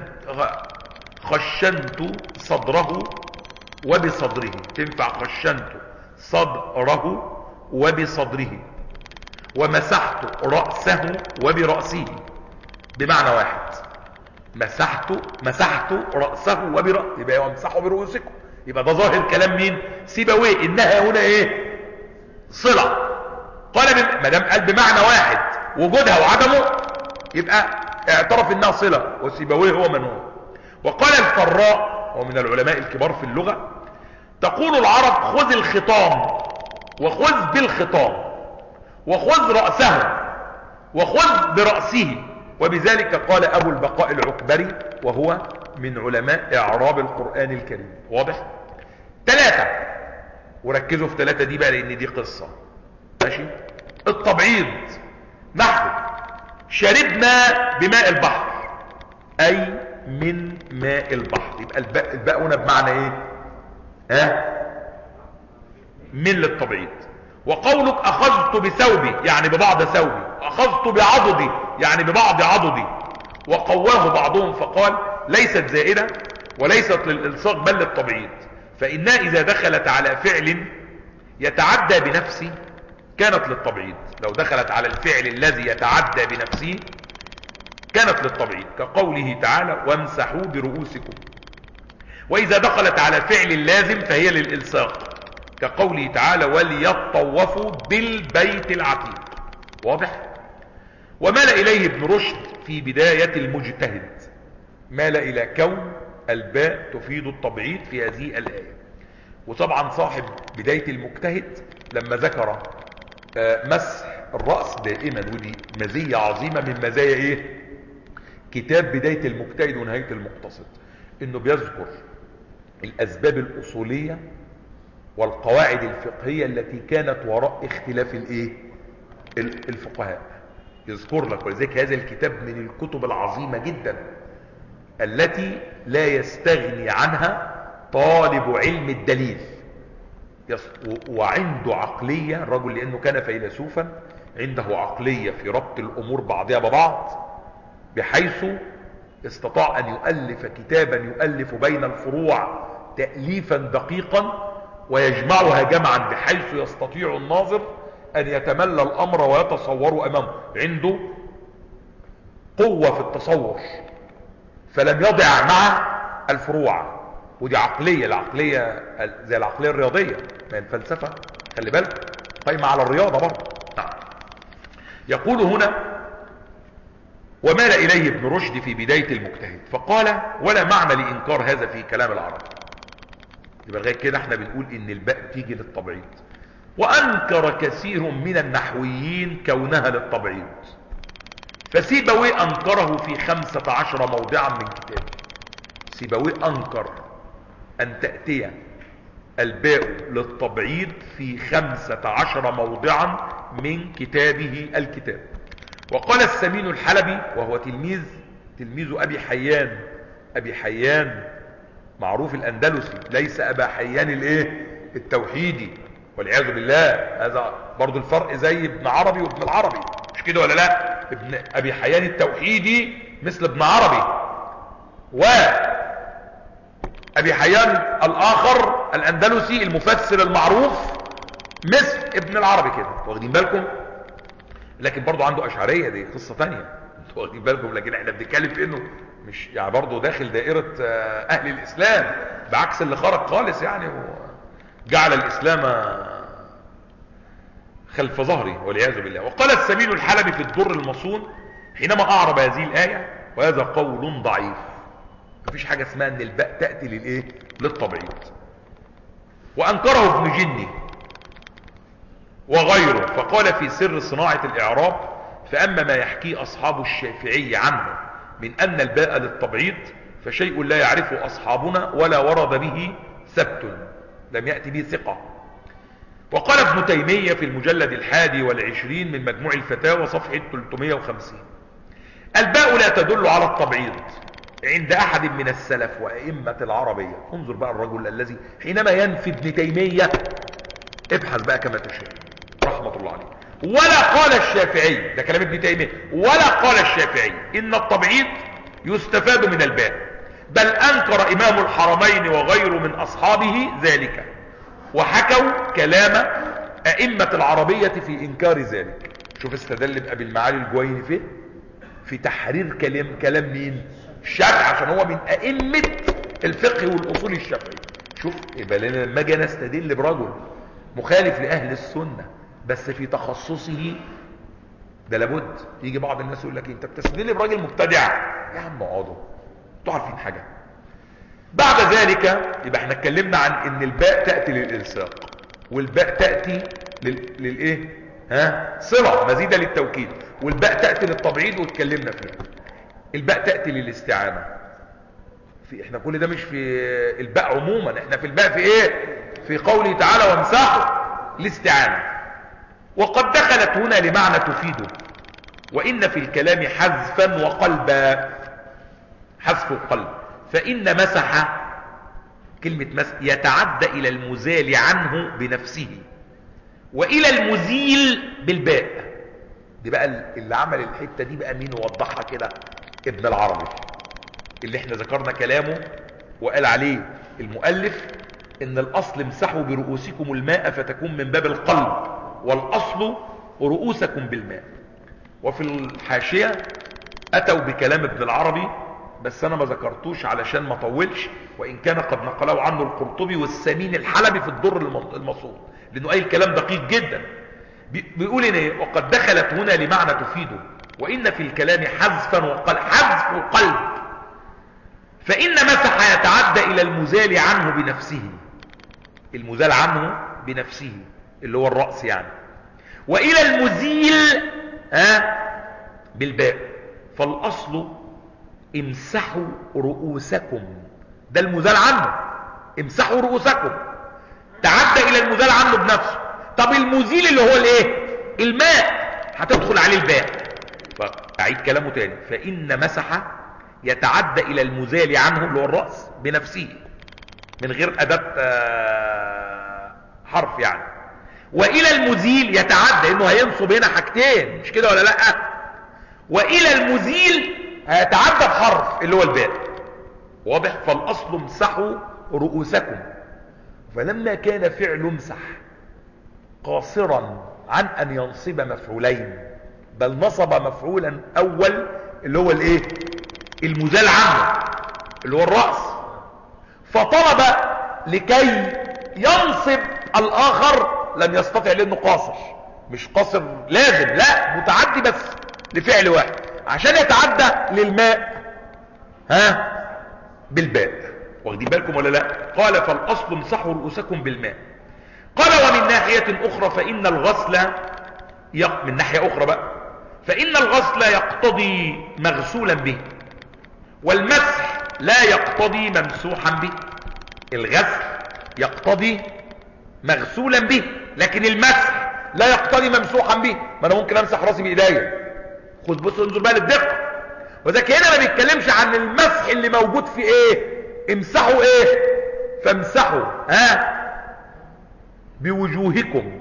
خشنت صدره وبصدره، تنفع خشنت صدره وبصدره، ومسحت رأسه وبرأسه، بمعنى واحد. مسحت مسحت رأسه وبرأسه، يبقى يمسحه برؤوسكم، يبقى ده ظاهر كلام مين؟ سيبويه، انها هنا ايه؟ صلة. قال ما دام قال بمعنى واحد وجودها وعدمه يبقى اعترف انها صلة، وسيبويه هو من هو. وقال الفراء ومن العلماء الكبار في اللغة: تقول العرب خذ الخطام وخذ بالخطام وخذ رأسه وخذ برأسه، وبذلك قال أبو البقاء العكبري وهو من علماء إعراب القرآن الكريم. واضح؟ ثلاثة، وركزوا في ثلاثة دي بقى لأن دي قصة. ماشي؟ التبعيض نحو شربنا بماء البحر، أي من ماء البحر. يبقى الباء, الباء هنا بمعنى ايه؟ ها؟ من للتبعيض. وقولك أخذت بثوبي يعني ببعض ثوبي، أخذت بعضدي يعني ببعض عضدي. وقواه بعضهم فقال ليست زائدة وليست للإلصاق بل للتبعيض، فإنها إذا دخلت على فعل يتعدى بنفسه كانت للتبعيض. لو دخلت على الفعل الذي يتعدى بنفسه كانت للتبعيض، كقوله تعالى وامسحوا برؤوسكم. وإذا دخلت على فعل لازم فهي للإلصاق، كقوله تعالى وليطوفوا بالبيت العتيق. واضح؟ ومال إليه ابن رشد في بداية المجتهد، مال إلى كون الباء تفيد التبعيض في هذه الآية. وطبعا صاحب بداية المجتهد لما ذكر مسح الرأس دائما، ودي مزية عظيمة من مزايا ايه كتاب بداية المجتهد ونهاية المقتصد، انه بيذكر الاسباب الاصولية والقواعد الفقهية التي كانت وراء اختلاف الايه الفقهاء، يذكر لك. ولذلك هذا الكتاب من الكتب العظيمة جدا التي لا يستغني عنها طالب علم الدليل، وعنده عقلية الرجل لأنه كان فيلسوفا، عنده عقلية في ربط الأمور بعضها ببعض، بحيث استطاع أن يؤلف كتابا يؤلف بين الفروع تأليفا دقيقا ويجمعها جمعا بحيث يستطيع الناظر أن يتملى الأمر ويتصور أمامه. عنده قوة في التصور فلم يضع مع الفروع، ودي عقلية، العقلية زي العقلية الرياضية، ما الفلسفة خلي بالك قايمة على الرياضة برضه. نعم. يقول هنا ومال إليه ابن رشد في بداية المجتهد فقال ولا معنى لإنكار هذا في كلام العرب. يبقى غير كده احنا بنقول ان الباء تيجي للتبعيض، وأنكر كثير من النحويين كونها للتبعيض، فسيبوي أنكره في خمسة عشر موضعا من كتابه. سيبوي أنكر أن تأتي الباء للتبعيض في خمسة عشر موضعا من كتابه الكتاب. وقال السمين الحلبي وهو تلميذ تلميذ أبي حيان، أبي حيان معروف الأندلسي، ليس أبا حيان الايه التوحيدي والعياذ بالله، هذا برضو الفرق زي ابن عربي وابن العربي، مش كده ولا لا؟ ابن أبي حيان التوحيدي مثل ابن عربي، وأبي حيان الآخر الأندلسي المفسر المعروف مثل ابن العربي كده، واخدين بالكم؟ لكن برضو عنده أشعرية، دي قصة تانية، واخدين بالكم؟ لكن احنا بنتكلم في انه مش يعني برضو داخل دائرة أهل الإسلام، بعكس اللي خرج خالص يعني وجعل الإسلام خلف ظهري والعياذ بالله. وقال السمين الحلبي في الدر المصون حينما أعرب هذه الآية وهذا قول ضعيف، مفيش حاجة اسمها ان الباء تأتي للايه للتبعيض. وأنكره ابن جني وغيره فقال في سر صناعة الإعراب فأما ما يحكيه أصحاب الشافعي عنه من أن الباء للتبعيض فشيء لا يعرفه أصحابنا ولا ورد به ثبت لم يأتي به ثقة. وقال ابن تيمية في المجلد الحادي والعشرين من مجموع الفتاوى صفحة ثلاثمائة وخمسين الباء لا تدل على التبعيض عند أحد من السلف وأئمة العربية. انظر بقى الرجل الذي حينما ينفي ابن تيمية ابحث بقى كما تشاء رحمة الله عليه. ولا قال الشافعي، ده كلام ابن تيمية، ولا قال الشافعي إن التبعيض يستفاد من الباء، بل أنكر إمام الحرمين وغيره من أصحابه ذلك، وحكوا كلام أئمة العربية في إنكار ذلك. شوف استدل بأبي المعالي الجويني فيه في تحرير كلام كلام مين؟ الشافعي، عشان هو من أئمة الفقه والأصول الشافعي. شوف شوف يبقى لما اجي انا استدل برجل مخالف لاهل السنه بس في تخصصه ده لابد يجي بعض الناس يقول لك انت بتستدل براجل مبتدع. يا عم اقعدوا انتوا عارفين حاجه. بعد ذلك يبقى احنا اتكلمنا عن ان الباء تاتي للالصاق والباء تاتي لل... للايه ها صله مزيده للتوكيد، والباء تاتي للتبعيض واتكلمنا فيها. الباء تاتي للاستعانه. في احنا كل ده مش في الباء عموما، احنا في الباء في ايه؟ في قوله تعالى وامسحوا الاستعانه. وقد دخلت هنا لمعنى تفيده، وان في الكلام حذفا وقلبا. حذف القلب، فان مسح كلمه مسح يتعدى الى المزال عنه بنفسه والى المزيل بالباء. دي بقى اللي عمل الحته دي بقى مين وضحها كده؟ ابن العربي اللي احنا ذكرنا كلامه وقال عليه المؤلف ان الاصل امسحوا برؤوسكم الماء فتكون من باب القلب، والاصل رؤوسكم بالماء. وفي الحاشية اتوا بكلام ابن العربي بس انا ما ذكرتوش علشان ما طولش، وان كان قد نقله عنه القرطبي والسمين الحلبي في الدر المصون، لانه اي الكلام دقيق جدا. بيقول ان ايه؟ وقد دخلت هنا لمعنى تفيده، وان في الكلام حذفا وقلب. حذف القلب، فان مسح يتعدى الى المزال عنه بنفسه، المزال عنه بنفسه اللي هو الرأس يعني، والى المزيل ها بالباء. فالاصل امسحوا رؤوسكم، ده المزال عنه، امسحوا رؤوسكم، تعدى الى المزال عنه بنفسه. طب المزيل اللي هو الايه؟ الماء، هتدخل عليه الباء. فاعيد كلامه تاني، فان مسح يتعدى الى المزال عنه اللي هو الرأس بنفسه من غير اداة حرف يعني، والى المزيل يتعدى انه هينصب هنا حاجتين مش كده ولا لا؟ والى المزيل هيتعدى بحرف اللي هو الباء. واضح؟ فالاصل امسحوا رؤوسكم. فلما كان فعل امسح قاصرا عن ان ينصب مفعولين، بل نصب مفعولا اول اللي هو الايه؟ المزال عنه اللي هو الرأس، فطلب لكي ينصب الاخر لم يستطع لانه قاصر. مش قاصر لازم، لا، متعدي بس لفعل واحد، عشان يتعدى للماء ها بالباء. واخدين بالكم ولا لا؟ قال فالاصل امسحوا رؤوسكم بالماء. قال ومن ناحية اخرى فان الغسل يق... من ناحية اخرى بقى فان الغسل يقتضي مغسولا به، والمسح لا يقتضي ممسوحا به. الغسل يقتضي مغسولا به، لكن المسح لا يقتضي ممسوحا به. ما انا ممكن امسح راسي بايديا. خذ بص انظر بقى للدقه. وذاك هنا ما بيتكلمش عن المسح اللي موجود في ايه؟ امسحوا ايه؟ فامسحوا ها بوجوهكم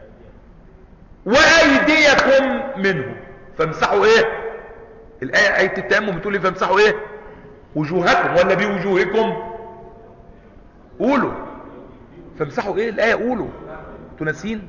وايديكم منه. فامسحوا ايه؟ الايه ايه التيمم بتقول لي فامسحوا ايه؟ وجوهكم ولا بوجوهكم؟ قولوا فامسحوا ايه الايه؟ قولوا تنسين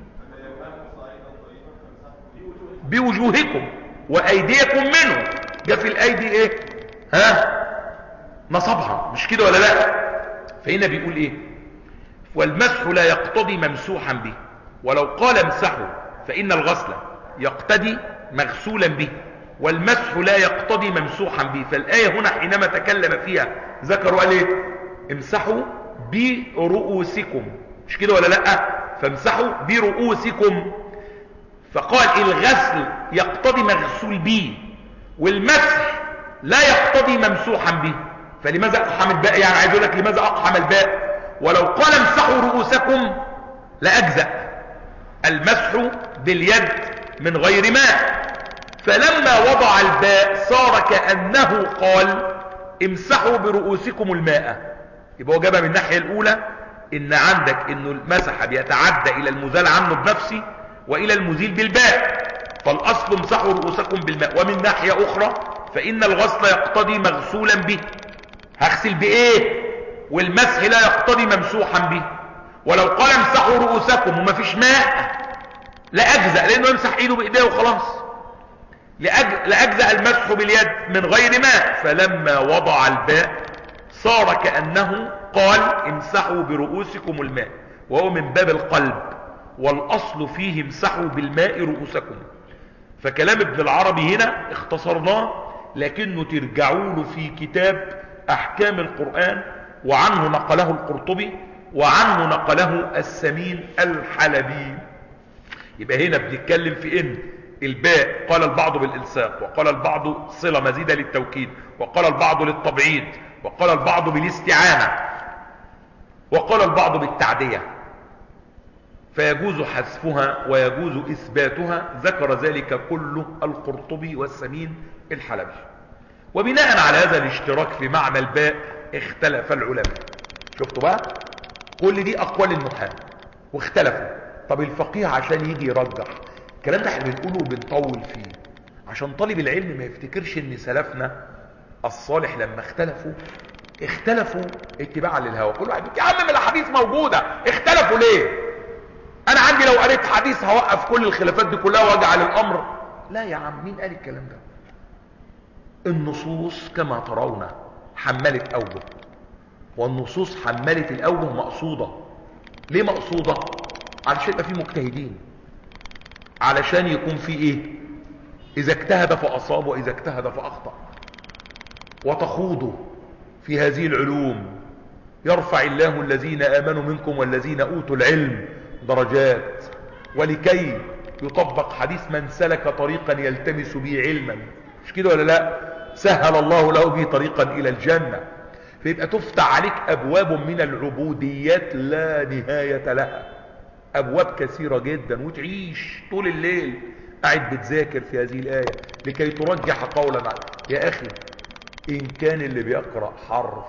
بوجوهكم وايديكم منه. جاء في الايدي ايه؟ ها نصبها مش كده ولا لا؟ فهنا بيقول ايه؟ والمسح لا يقتضي ممسوحا به، ولو قال امسحوا فان الغسل يقتضي مغسولا به، والمسح لا يقتضي ممسوحا به. فالايه هنا حينما تكلم فيها ذكروا قال ايه؟ امسحوا برؤوسكم مش كده ولا لا؟ فامسحوا برؤوسكم. فقال الغسل يقتضي مغسول به، والمسح لا يقتضي ممسوحا به. فلماذا اقحم الباء؟ يعني عايز اقول لك لماذا اقحم الباء؟ ولو قال امسحوا رؤوسكم لاجزأ المسح باليد من غير ماء. فلما وضع الباء صار كأنه قال امسحوا برؤوسكم الماء. يبقى هو جابها من الناحية الاولى ان عندك انه المسح بيتعدى الى المزال عنه بنفسه والى المزيل بالباء، فالاصل امسحوا رؤوسكم بالماء. ومن ناحية اخرى فان الغسل يقتضي مغسولا به، هغسل بايه؟ والمسح لا يقتضي ممسوحا به. ولو قال امسحوا رؤوسكم وما فيش ماء لا اجزأ، لانه يمسح ايده بايديه وخلاص. لأجزأ المسح باليد من غير ماء. فلما وضع الباء صار كأنه قال امسحوا برؤوسكم الماء وهو من باب القلب، والاصل فيه امسحوا بالماء رؤوسكم. فكلام ابن العربي هنا اختصرناه، لكنه ترجعوا له في كتاب احكام القرآن، وعنه نقله القرطبي، وعنه نقله السمين الحلبي. يبقى هنا بنتكلم في ان الباء قال البعض بالالصاق، وقال البعض صلة مزيدة للتوكيد، وقال البعض للتبعيض، وقال البعض بالاستعانة، وقال البعض بالتعدية، فيجوز حذفها ويجوز اثباتها. ذكر ذلك كله القرطبي والسمين الحلبي. وبناء على هذا الاشتراك في معنى الباء اختلف العلماء. شفتوا بقى كل دي اقوال النحاة واختلفوا. طب الفقيه عشان يجي يرجح الكلام ده احنا بنقوله وبنطول فيه عشان طالب العلم ما يفتكرش ان سلفنا الصالح لما اختلفوا اختلفوا اتباعا للهوى. كل واحد يا عم من الاحاديث موجوده، اختلفوا ليه؟ انا عندي لو قريت حديث هوقف كل الخلافات دي كلها واجعل الامر. لا يا عم، مين قال الكلام ده؟ النصوص كما ترون حملت اوجه، والنصوص حملت الاوجه مقصوده. ليه مقصوده؟ علشان يبقى في مجتهدين، علشان يكون في ايه؟ اذا اجتهد فاصاب واذا اجتهد فاخطأ. وتخوضوا في هذه العلوم يرفع الله الذين امنوا منكم والذين اوتوا العلم درجات، ولكي يطبق حديث من سلك طريقا يلتمس به علما، مش كده ولا لا؟ سهل الله له به طريقا الى الجنة. فيبقى تفتح عليك ابواب من العبوديات لا نهاية لها، ابواب كثيرة جدا، وتعيش طول الليل قاعد بتذاكر في هذه الآية لكي ترجح قولا معك. يا اخي ان كان اللي بيقرأ حرف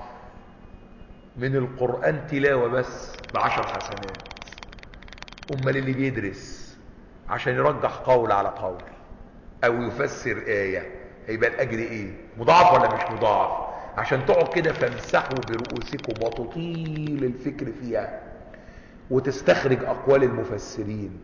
من القرآن تلاوة بس بعشر حسنات، امال اللي بيدرس عشان يرجح قول على قول او يفسر آية هيبقى الاجر ايه؟ مضاعف ولا مش مضاعف؟ عشان تقعد كده فامسحوا برؤوسكم وتطيل الفكر فيها وتستخرج اقوال المفسرين،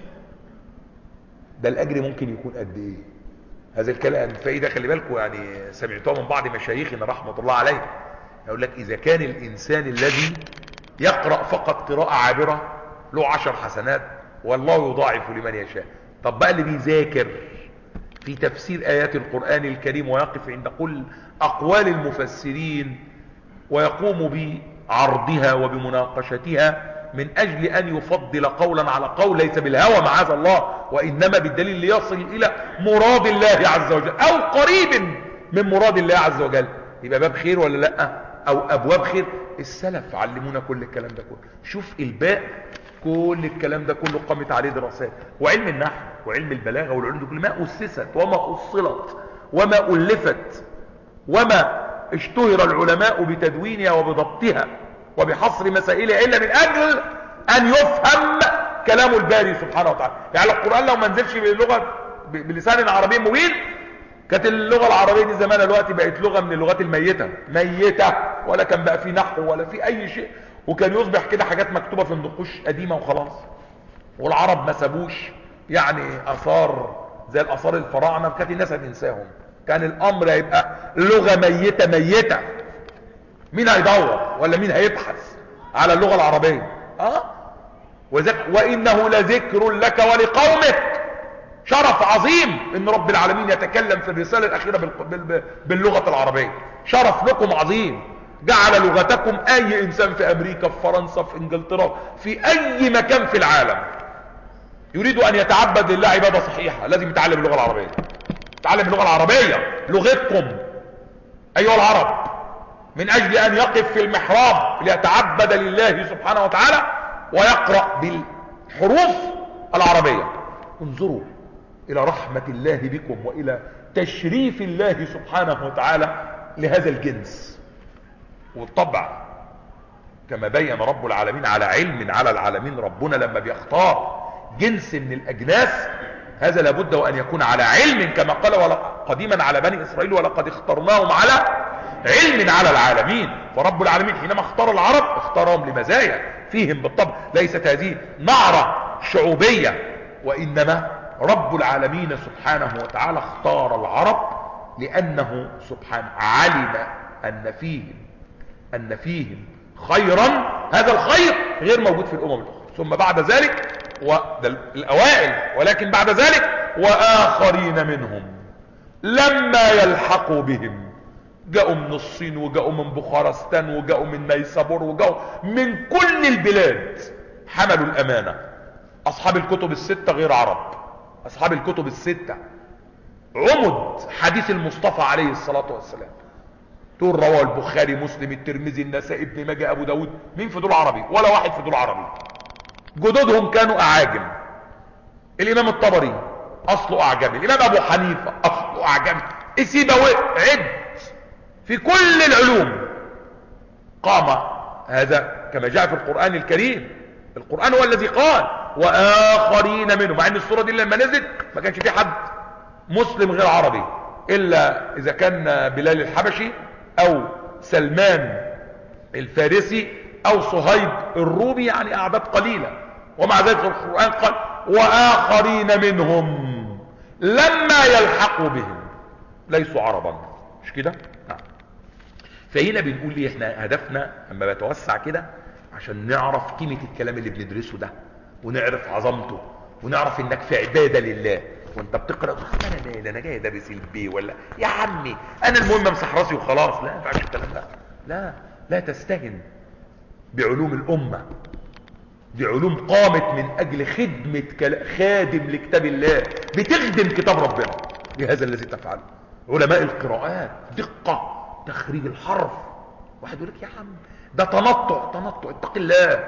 ده الاجر ممكن يكون قد ايه؟ هذا الكلام فايدة خلي بالكم، يعني سمعتوه من بعض مشايخنا رحمة الله عليه، يقول لك اذا كان الانسان الذي يقرأ فقط قراءة عابرة له عشر حسنات والله يضاعف لمن يشاء، طب بقى اللي بيذاكر في تفسير آيات القرآن الكريم ويقف عند كل أقوال المفسرين ويقوم بعرضها وبمناقشتها من أجل أن يفضل قولا على قول ليس بالهوى معاذ الله، وإنما بالدليل ليصل إلى مراد الله عز وجل أو قريب من مراد الله عز وجل، يبقى باب خير ولا لأ؟ أو أبواب خير. السلف علمونا كل الكلام ده كله. شوف الباء كل الكلام ده كله قامت عليه دراسات، وعلم النحو وعلم البلاغة والعلوم دي كل ما أسست وما أصلت وما ألفت وما اشتهر العلماء بتدوينها وبضبطها وبحصر مسائلها إلا من أجل أن يفهم كلام الباري سبحانه وتعالى. يعني القرآن لو ما نزلش باللغة بلسان عربي مبين كانت اللغة العربية دي زمان الوقت بقت لغة من اللغات الميتة ميتة، ولا كان بقى في نحو ولا في أي شيء، وكان يصبح كده حاجات مكتوبة في النقوش قديمة وخلاص. والعرب ما سابوش يعني اثار زي الاثار الفراعنه، كانت الناس هتنساهم، كان الامر هيبقى لغه ميته ميته. مين هيدور ولا مين هيبحث على اللغه العربيه؟ اه وذك وانه لذكر لك ولقومك. شرف عظيم ان رب العالمين يتكلم في الرساله الاخيره باللغه العربيه، شرف لكم عظيم. جعل لغتكم اي انسان في امريكا في فرنسا في انجلترا في اي مكان في العالم يريد ان يتعبد لله عبادة صحيحة لازم يتعلم اللغة العربية. يتعلم اللغة العربية لغتكم ايها العرب، من اجل ان يقف في المحراب ليتعبد لله سبحانه وتعالى ويقرأ بالحروف العربية. انظروا الى رحمة الله بكم والى تشريف الله سبحانه وتعالى لهذا الجنس. والطبع كما بين رب العالمين على علم على العالمين، ربنا لما بيختار جنس من الاجناس هذا لابد وان يكون على علم، كما قال قديما على بني اسرائيل ولقد اخترناهم على علم على العالمين. فرب العالمين حينما اختار العرب اختارهم لمزايا فيهم بالطبع، ليست هذه نعرة شعوبية، وانما رب العالمين سبحانه وتعالى اختار العرب لانه سبحانه علم ان فيهم ان فيهم خيرا، هذا الخير غير موجود في الامم الاخرى. ثم بعد ذلك، وده الاوائل، ولكن بعد ذلك واخرين منهم لما يلحقوا بهم، جاءوا من الصين وجاءوا من بخارستان وجاءوا من نيسابور وجاءوا من كل البلاد، حملوا الامانة. اصحاب الكتب الستة غير عرب، اصحاب الكتب الستة عمد حديث المصطفى عليه الصلاة والسلام، دول رواه البخاري مسلم الترمذي النسائي ابن ماجه ابو داود، مين في دول عربي؟ ولا واحد في دول عربي. جدودهم كانوا اعاجم. الامام الطبري اصله اعجمي، الامام ابو حنيفة اصله اعجمي، سيبويه، عد في كل العلوم. قام هذا كما جاء في القرآن الكريم، القرآن هو الذي قال واخرين منهم، مع ان السورة دي لما نزلت ما كانش في حد مسلم غير عربي الا اذا كان بلال الحبشي او سلمان الفارسي او صهيب الرومي، يعني اعداد قليلة. ومع ذلك القرآن قال واخرين منهم لما يلحقوا بهم ليسوا عربا، مش كده؟ نعم. فهنا بنقول ليه احنا هدفنا اما بتوسع كده عشان نعرف قيمة الكلام اللي بندرسه ده، ونعرف عظمته، ونعرف انك في عبادة لله. وانت بتقرأ انا مالي، انا جاي ادرس البي ولا يا عمي انا المهم امسح راسي وخلاص. لا، ما ينفعش الكلام ده. لا لا تستهن بعلوم الامة، دي علوم قامت من اجل خدمة خادم لكتاب الله، بتخدم كتاب ربنا بهذا الذي تفعله. علماء القراءات دقة تخريج الحرف. واحد يقول لك يا عم ده تنطع، تنطع، اتق الله.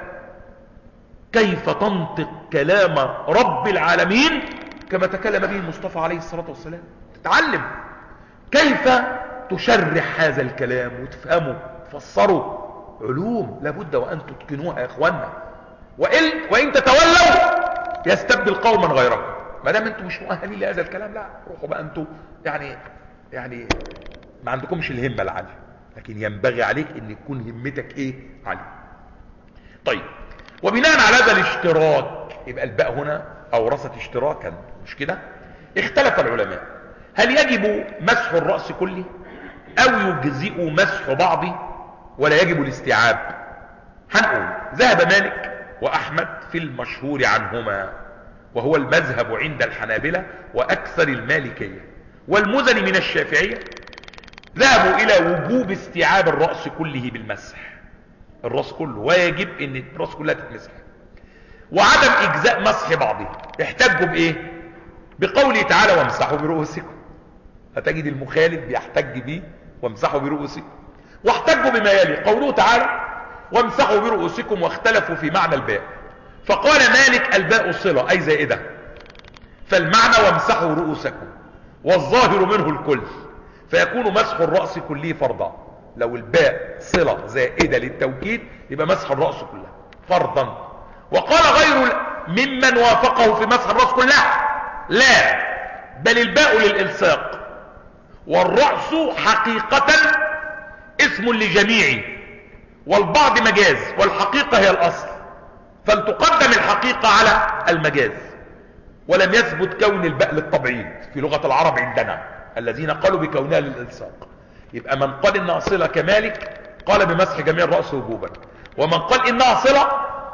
كيف تنطق كلام رب العالمين كما تكلم به المصطفى عليه الصلاة والسلام؟ تتعلم كيف تشرح هذا الكلام وتفهمه تفسره. علوم لابد وان تتقنوها يا اخوانا، وإن, وإن تتولوا يستبدل قوما غيركم. ما دام انتم مش مؤهلين لهذا الكلام، لا روحوا بقى انتم يعني يعني ما عندكمش الهمة العالية، لكن ينبغي عليك ان يكون همتك ايه؟ عالية. طيب، وبناء على هذا الاشتراك، يبقى الباء هنا اورثت اشتراكا، مش كده؟ اختلف العلماء هل يجب مسح الرأس كله او يجزئ مسح بعضه ولا يجب الاستيعاب؟ هنقول ذهب مالك واحمد في المشهور عنهما، وهو المذهب عند الحنابلة واكثر المالكية، والمزني من الشافعية ذهبوا الى وجوب استيعاب الرأس كله بالمسح، الرأس كله واجب ان الرأس كلها تتمسح، وعدم اجزاء مسح بعضه. احتجوا بايه؟ بقوله تعالى وامسحوا برؤوسكم. هتجد المخالف بيحتج به وامسحوا برؤوسكم، واحتجوا بما يلي قوله تعالى وامسحوا برؤوسكم، واختلفوا في معنى الباء، فقال مالك الباء صلة اي زائدة، فالمعنى وامسحوا رؤوسكم، والظاهر منه الكل، فيكون مسح الرأس كله فرضا. لو الباء صلة زائدة للتوكيد يبقى مسح الرأس كلها فرضا. وقال غير ممن وافقه في مسح الرأس كلها لا، بل الباء للإلصاق، والرأس حقيقة اسم لجميع، والبعض مجاز، والحقيقة هي الأصل، فلتقدم الحقيقة على المجاز. ولم يثبت كون الباء للتبعيض في لغة العرب عندنا الذين قالوا بكونها للإلصاق. يبقى من قال انها صلة كمالك قال بمسح جميع الرأس وجوبا، ومن قال انها صلة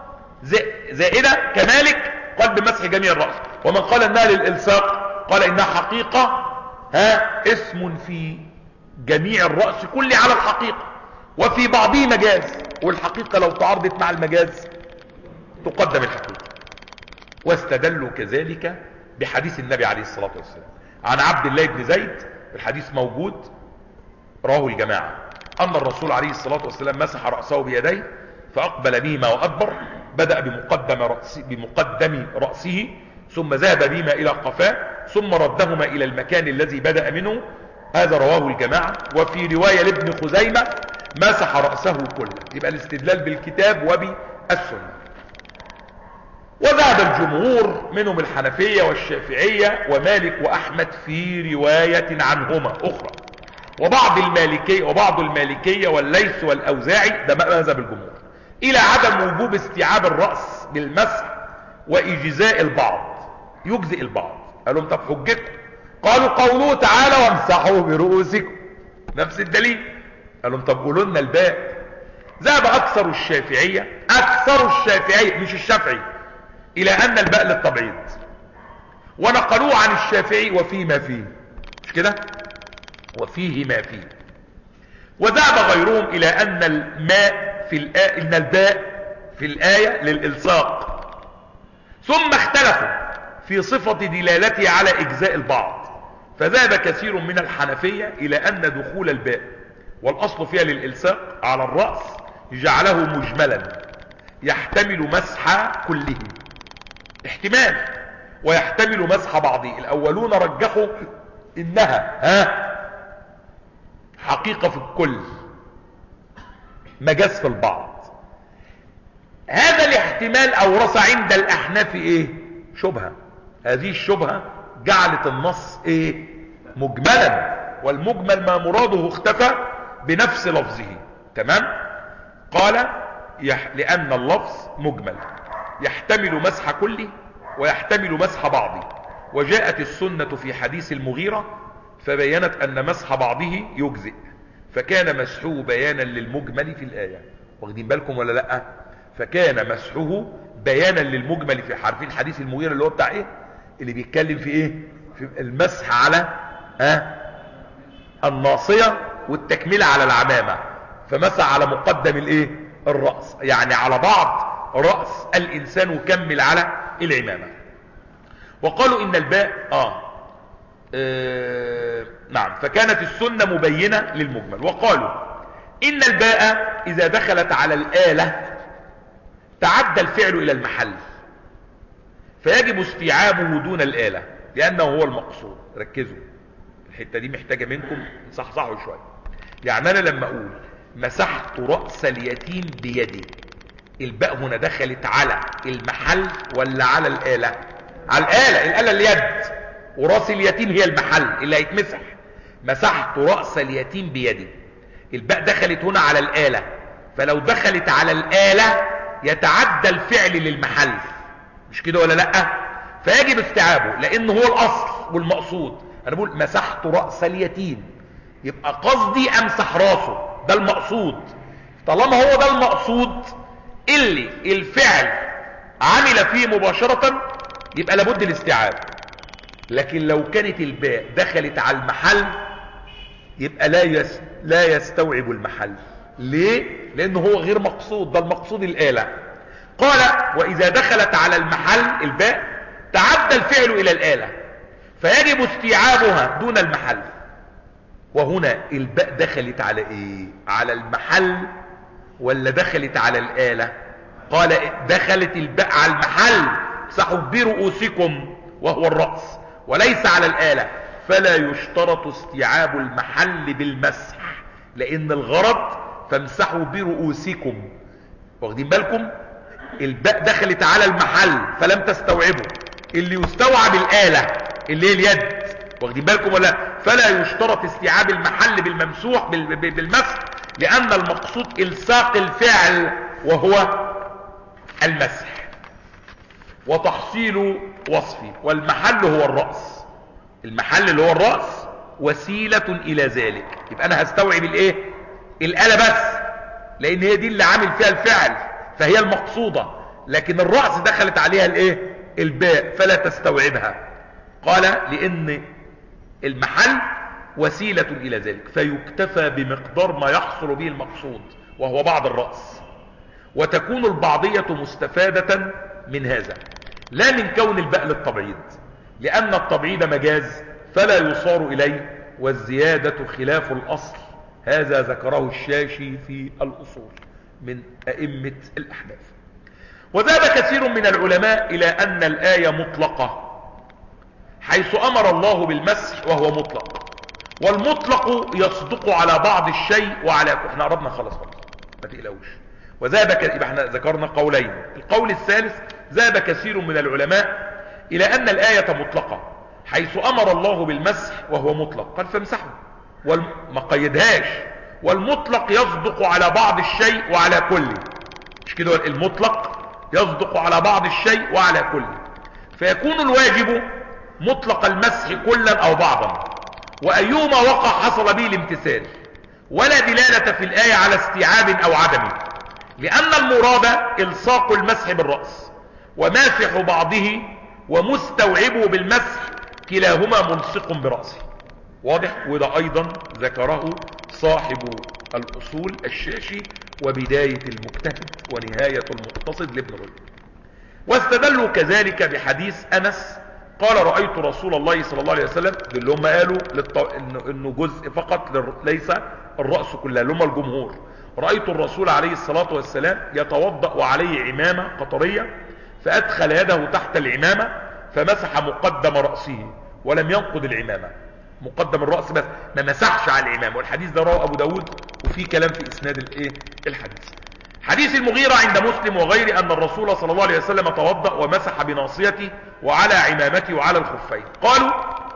زائدة كمالك قال بمسح جميع الرأس، ومن قال انها للإلصاق قال انها حقيقة ها اسم في جميع الرأس كل على الحقيقة، وفي بعضه مجاز، والحقيقة لو تعارضت مع المجاز تقدم الحقيقة. واستدلوا كذلك بحديث النبي عليه الصلاة والسلام عن عبد الله بن زيد، الحديث موجود رواه الجماعة، أن الرسول عليه الصلاة والسلام مسح رأسه بيديه فأقبل بهما وأدبر، بدأ بمقدم رأسه, بمقدم رأسه ثم ذهب بهما إلى قفاه ثم ردهما إلى المكان الذي بدأ منه. هذا رواه الجماعة. وفي رواية لابن خزيمة مسح رأسه كله. يبقى الاستدلال بالكتاب وبالسنة. وذهب الجمهور منهم الحنفية والشافعية ومالك وأحمد في رواية عنهما أخرى، وبعض المالكية وبعض المالكية والليث والأوزاعي، ده مذهب الجمهور، إلى عدم وجوب استيعاب الرأس بالمسح وإجزاء البعض، يجزئ البعض. قالوا طب حجتكم؟ قالوا قوله تعالى وامسحوا برؤوسكم، نفس الدليل. قالوا طب قولوا لنا الباء ذهب اكثر الشافعية اكثر الشافعية مش الشافعي الى ان الباء للتبعيض، ونقلوه عن الشافعي وفيه ما فيه، مش كده؟ وفيه ما فيه. وذهب غيرهم الى ان الماء في الآية ان الباء في الآية للإلصاق، ثم اختلفوا في صفة دلالته على اجزاء البعض، فذهب كثير من الحنفية الى ان دخول الباء والاصل فيها للإلصاق على الرأس جعله مجملا يحتمل مسح كله احتمال ويحتمل مسح بعضه. الاولون رجحوا انها ها حقيقة في الكل مجاز في البعض. هذا الاحتمال اورث عند الاحناف ايه؟ شبهة. هذه الشبهة جعلت النص ايه؟ مجملا، والمجمل ما مراده اختفى بنفس لفظه. تمام؟ قال يح... لان اللفظ مجمل يحتمل مسح كله ويحتمل مسح بعضه، وجاءت السنة في حديث المغيرة فبينت ان مسح بعضه يجزئ، فكان مسحه بيانا للمجمل في الآية. واخدين بالكم ولا لا؟ فكان مسحه بيانا للمجمل في عارفين حديث المغيرة اللي هو بتاع ايه؟ اللي بيتكلم في ايه؟ في المسح على ها الناصية والتكملة على العمامة، فمسح على مقدم الايه؟ الرأس، يعني على بعض رأس الانسان وكمل على العمامة. وقالوا ان الباء آه, اه نعم فكانت السنة مبينة للمجمل. وقالوا ان الباء اذا دخلت على الآلة تعدى الفعل الى المحل، فيجب استيعابه دون الآلة لانه هو المقصود. ركزوا الحتة دي محتاجة منكم صحصحوا شوية. يعني انا لما اقول مسحت رأس اليتيم بيدي، الباء هنا دخلت على المحل ولا على الآلة؟ على الآلة. الآلة اليد، ورأس اليتيم هي المحل اللي هيتمسح. مسحت رأس اليتيم بيدي، الباء دخلت هنا على الآلة، فلو دخلت على الآلة يتعدى الفعل للمحل، مش كده ولا لا؟ فيجب استيعابه لانه هو الاصل والمقصود. انا بقول مسحت رأس اليتيم، يبقى قصدي امسح راسه، ده المقصود. طالما هو ده المقصود اللي الفعل عمل فيه مباشرة يبقى لابد الاستيعاب. لكن لو كانت الباء دخلت على المحل يبقى لا يس لا يستوعب المحل. ليه؟ لانه هو غير مقصود، ده المقصود الآلة. قال واذا دخلت على المحل الباء تعدى الفعل الى الآلة، فيجب استيعابها دون المحل. وهنا الباء دخلت على ايه؟ على المحل ولا دخلت على الآلة؟ قال دخلت الباء على المحل، امسحوا برؤوسكم وهو الرأس، وليس على الآلة، فلا يشترط استيعاب المحل بالمسح لان الغرض فامسحوا برؤوسكم. واخدين بالكم؟ الباء دخلت على المحل فلم تستوعبه، اللي يستوعب الآلة اللي هي اليد. واخدين بالكم ولا؟ فلا يشترط استيعاب المحل بالممسوح بالمسح لان المقصود الصاق الفعل وهو المسح وتحصيل وصفه. والمحل هو الرأس، المحل اللي هو الرأس وسيلة الى ذلك. يبقى انا هستوعب الايه؟ الآلة بس، لان هي دي اللي عامل فيها الفعل فهي المقصودة، لكن الرأس دخلت عليها الايه؟ الباء، فلا تستوعبها. قال لان المحل وسيلة الى ذلك، فيكتفى بمقدار ما يحصل به المقصود وهو بعض الرأس. وتكون البعضية مستفادة من هذا لا من كون الباء للتبعيض، لان التبعيض مجاز فلا يصار اليه، والزيادة خلاف الاصل. هذا ذكره الشاشي في الاصول من ائمة الاحناف. وذهب كثير من العلماء الى ان الآية مطلقة حيث امر الله بالمسح وهو مطلق، والمطلق يصدق على بعض الشيء وعلى احنا قربنا خلاص خلاص ما تقلقوش. وذهب ك... يبقى احنا ذكرنا قولين. القول الثالث ذهب كثير من العلماء الى ان الآية مطلقة حيث امر الله بالمسح وهو مطلق، قال فامسحوا وما قيدهاش. والمطلق يصدق على بعض الشيء وعلى كل، مش كده؟ المطلق يصدق على بعض الشيء وعلى كل، فيكون الواجب مطلق المسح كلا او بعضا، وايهما وقع حصل به الامتثال، ولا دلالة في الآية على استيعاب او عدمه. لأن المراد إلصاق المسح بالرأس وماسح بعضه ومستوعبه بالمسح كلاهما ملصق برأسه. واضح؟ وده أيضا ذكره صاحب الأصول الشاشي وبداية المجتهد ونهاية المقتصد لابن رجب. واستدلوا كذلك بحديث أنس قال رأيت رسول الله صلى الله عليه وسلم، اللي هم قالوا للط... إنه جزء فقط لل... ليس الرأس كلها، اللي هم الجمهور. رأيت الرسول عليه الصلاة والسلام يتوضأ وعليه عمامة قطرية فأدخل يده تحت العمامة فمسح مقدم رأسه ولم ينقض العمامة، مقدم الرأس بس، ما مسحش على العمامة. والحديث ده رواه أبو داود وفي كلام في إسناد الايه الحديث. حديث المغيرة عند مسلم وغيره أن الرسول صلى الله عليه وسلم توضأ ومسح بناصيته وعلى عمامته وعلى الخفين. قالوا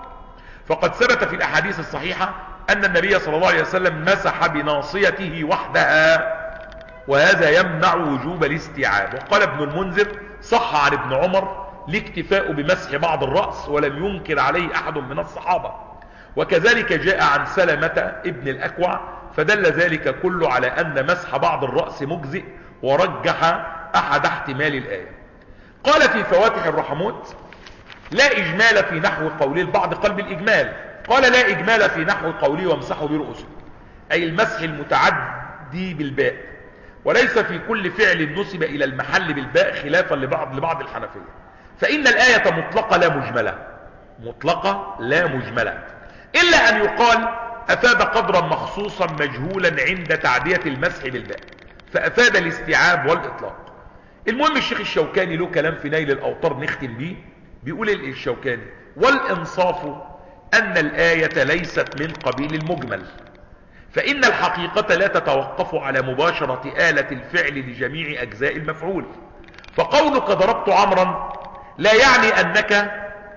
فقد ثبت في الأحاديث الصحيحة أن النبي صلى الله عليه وسلم مسح بناصيته وحدها، وهذا يمنع وجوب الاستيعاب. وقال ابن المنذر صح عن ابن عمر الاكتفاء بمسح بعض الرأس ولم ينكر عليه أحد من الصحابة، وكذلك جاء عن سلمة ابن الأكوع، فدل ذلك كله على أن مسح بعض الرأس مجزئ، ورجح أحد احتمال الآية. قال في فواتح الرحموت لا إجمال في نحو قوله البعض قال بالإجمال، قال لا إجمال في نحو قوله وامسحوا برؤوسكم، أي المسح المتعدي بالباء، وليس في كل فعل نسب إلى المحل بالباء خلافا لبعض لبعض الحنفية، فإن الآية مطلقة لا مجملة، مطلقة لا مجملة، إلا أن يقال أفاد قدرا مخصوصا مجهولا عند تعدية المسح بالباء فأفاد الاستيعاب والإطلاق. المهم الشيخ الشوكاني له كلام في نيل الأوطار نختم به، بيقول الشوكاني والإنصاف أن الآية ليست من قبيل المجمل، فإن الحقيقة لا تتوقف على مباشرة آلة الفعل لجميع أجزاء المفعول، فقولك ضربت عمرا لا يعني أنك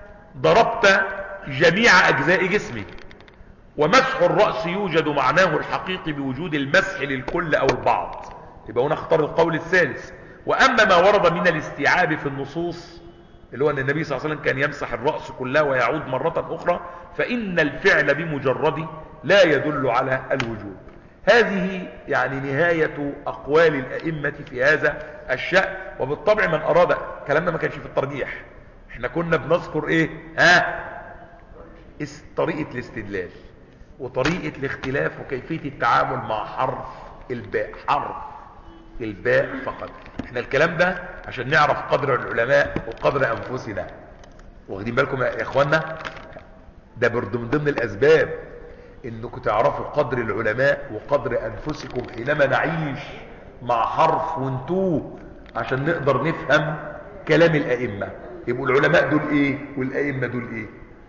ضربت جميع أجزاء جسمه، ومسح الرأس يوجد معناه الحقيقي بوجود المسح للكل أو البعض، يبقى هنا اختار القول الثالث. وأما ما ورد من الاستيعاب في النصوص اللي هو أن النبي صلى الله عليه وسلم كان يمسح الرأس كلها ويعود مرة أخرى، فإن الفعل بمجرد لا يدل على الوجوب. هذه يعني نهاية أقوال الأئمة في هذا الشأن. وبالطبع من أراد كلامنا ما كانش في الترجيح، احنا كنا بنذكر ايه ها طريقة الاستدلال وطريقة الاختلاف وكيفية التعامل مع حرف الباء، حرف الباء فقط. احنا الكلام ده عشان نعرف قدر العلماء وقدر انفسنا، واخدين بالكم يا اخوانا؟ ده برضو من ضمن الاسباب انكم تعرفوا قدر العلماء وقدر انفسكم حينما نعيش مع حرف وانتوه، عشان نقدر نفهم كلام الائمة. يبقوا العلماء دول ايه والائمة دول ايه؟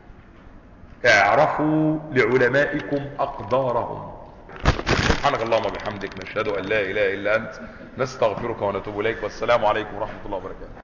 اعرفوا لعلمائكم اقدارهم. سبحانك اللهم وبحمدك نشهد ان لا اله الا انت نستغفرك ونتوب اليك، والسلام عليكم ورحمة الله وبركاته.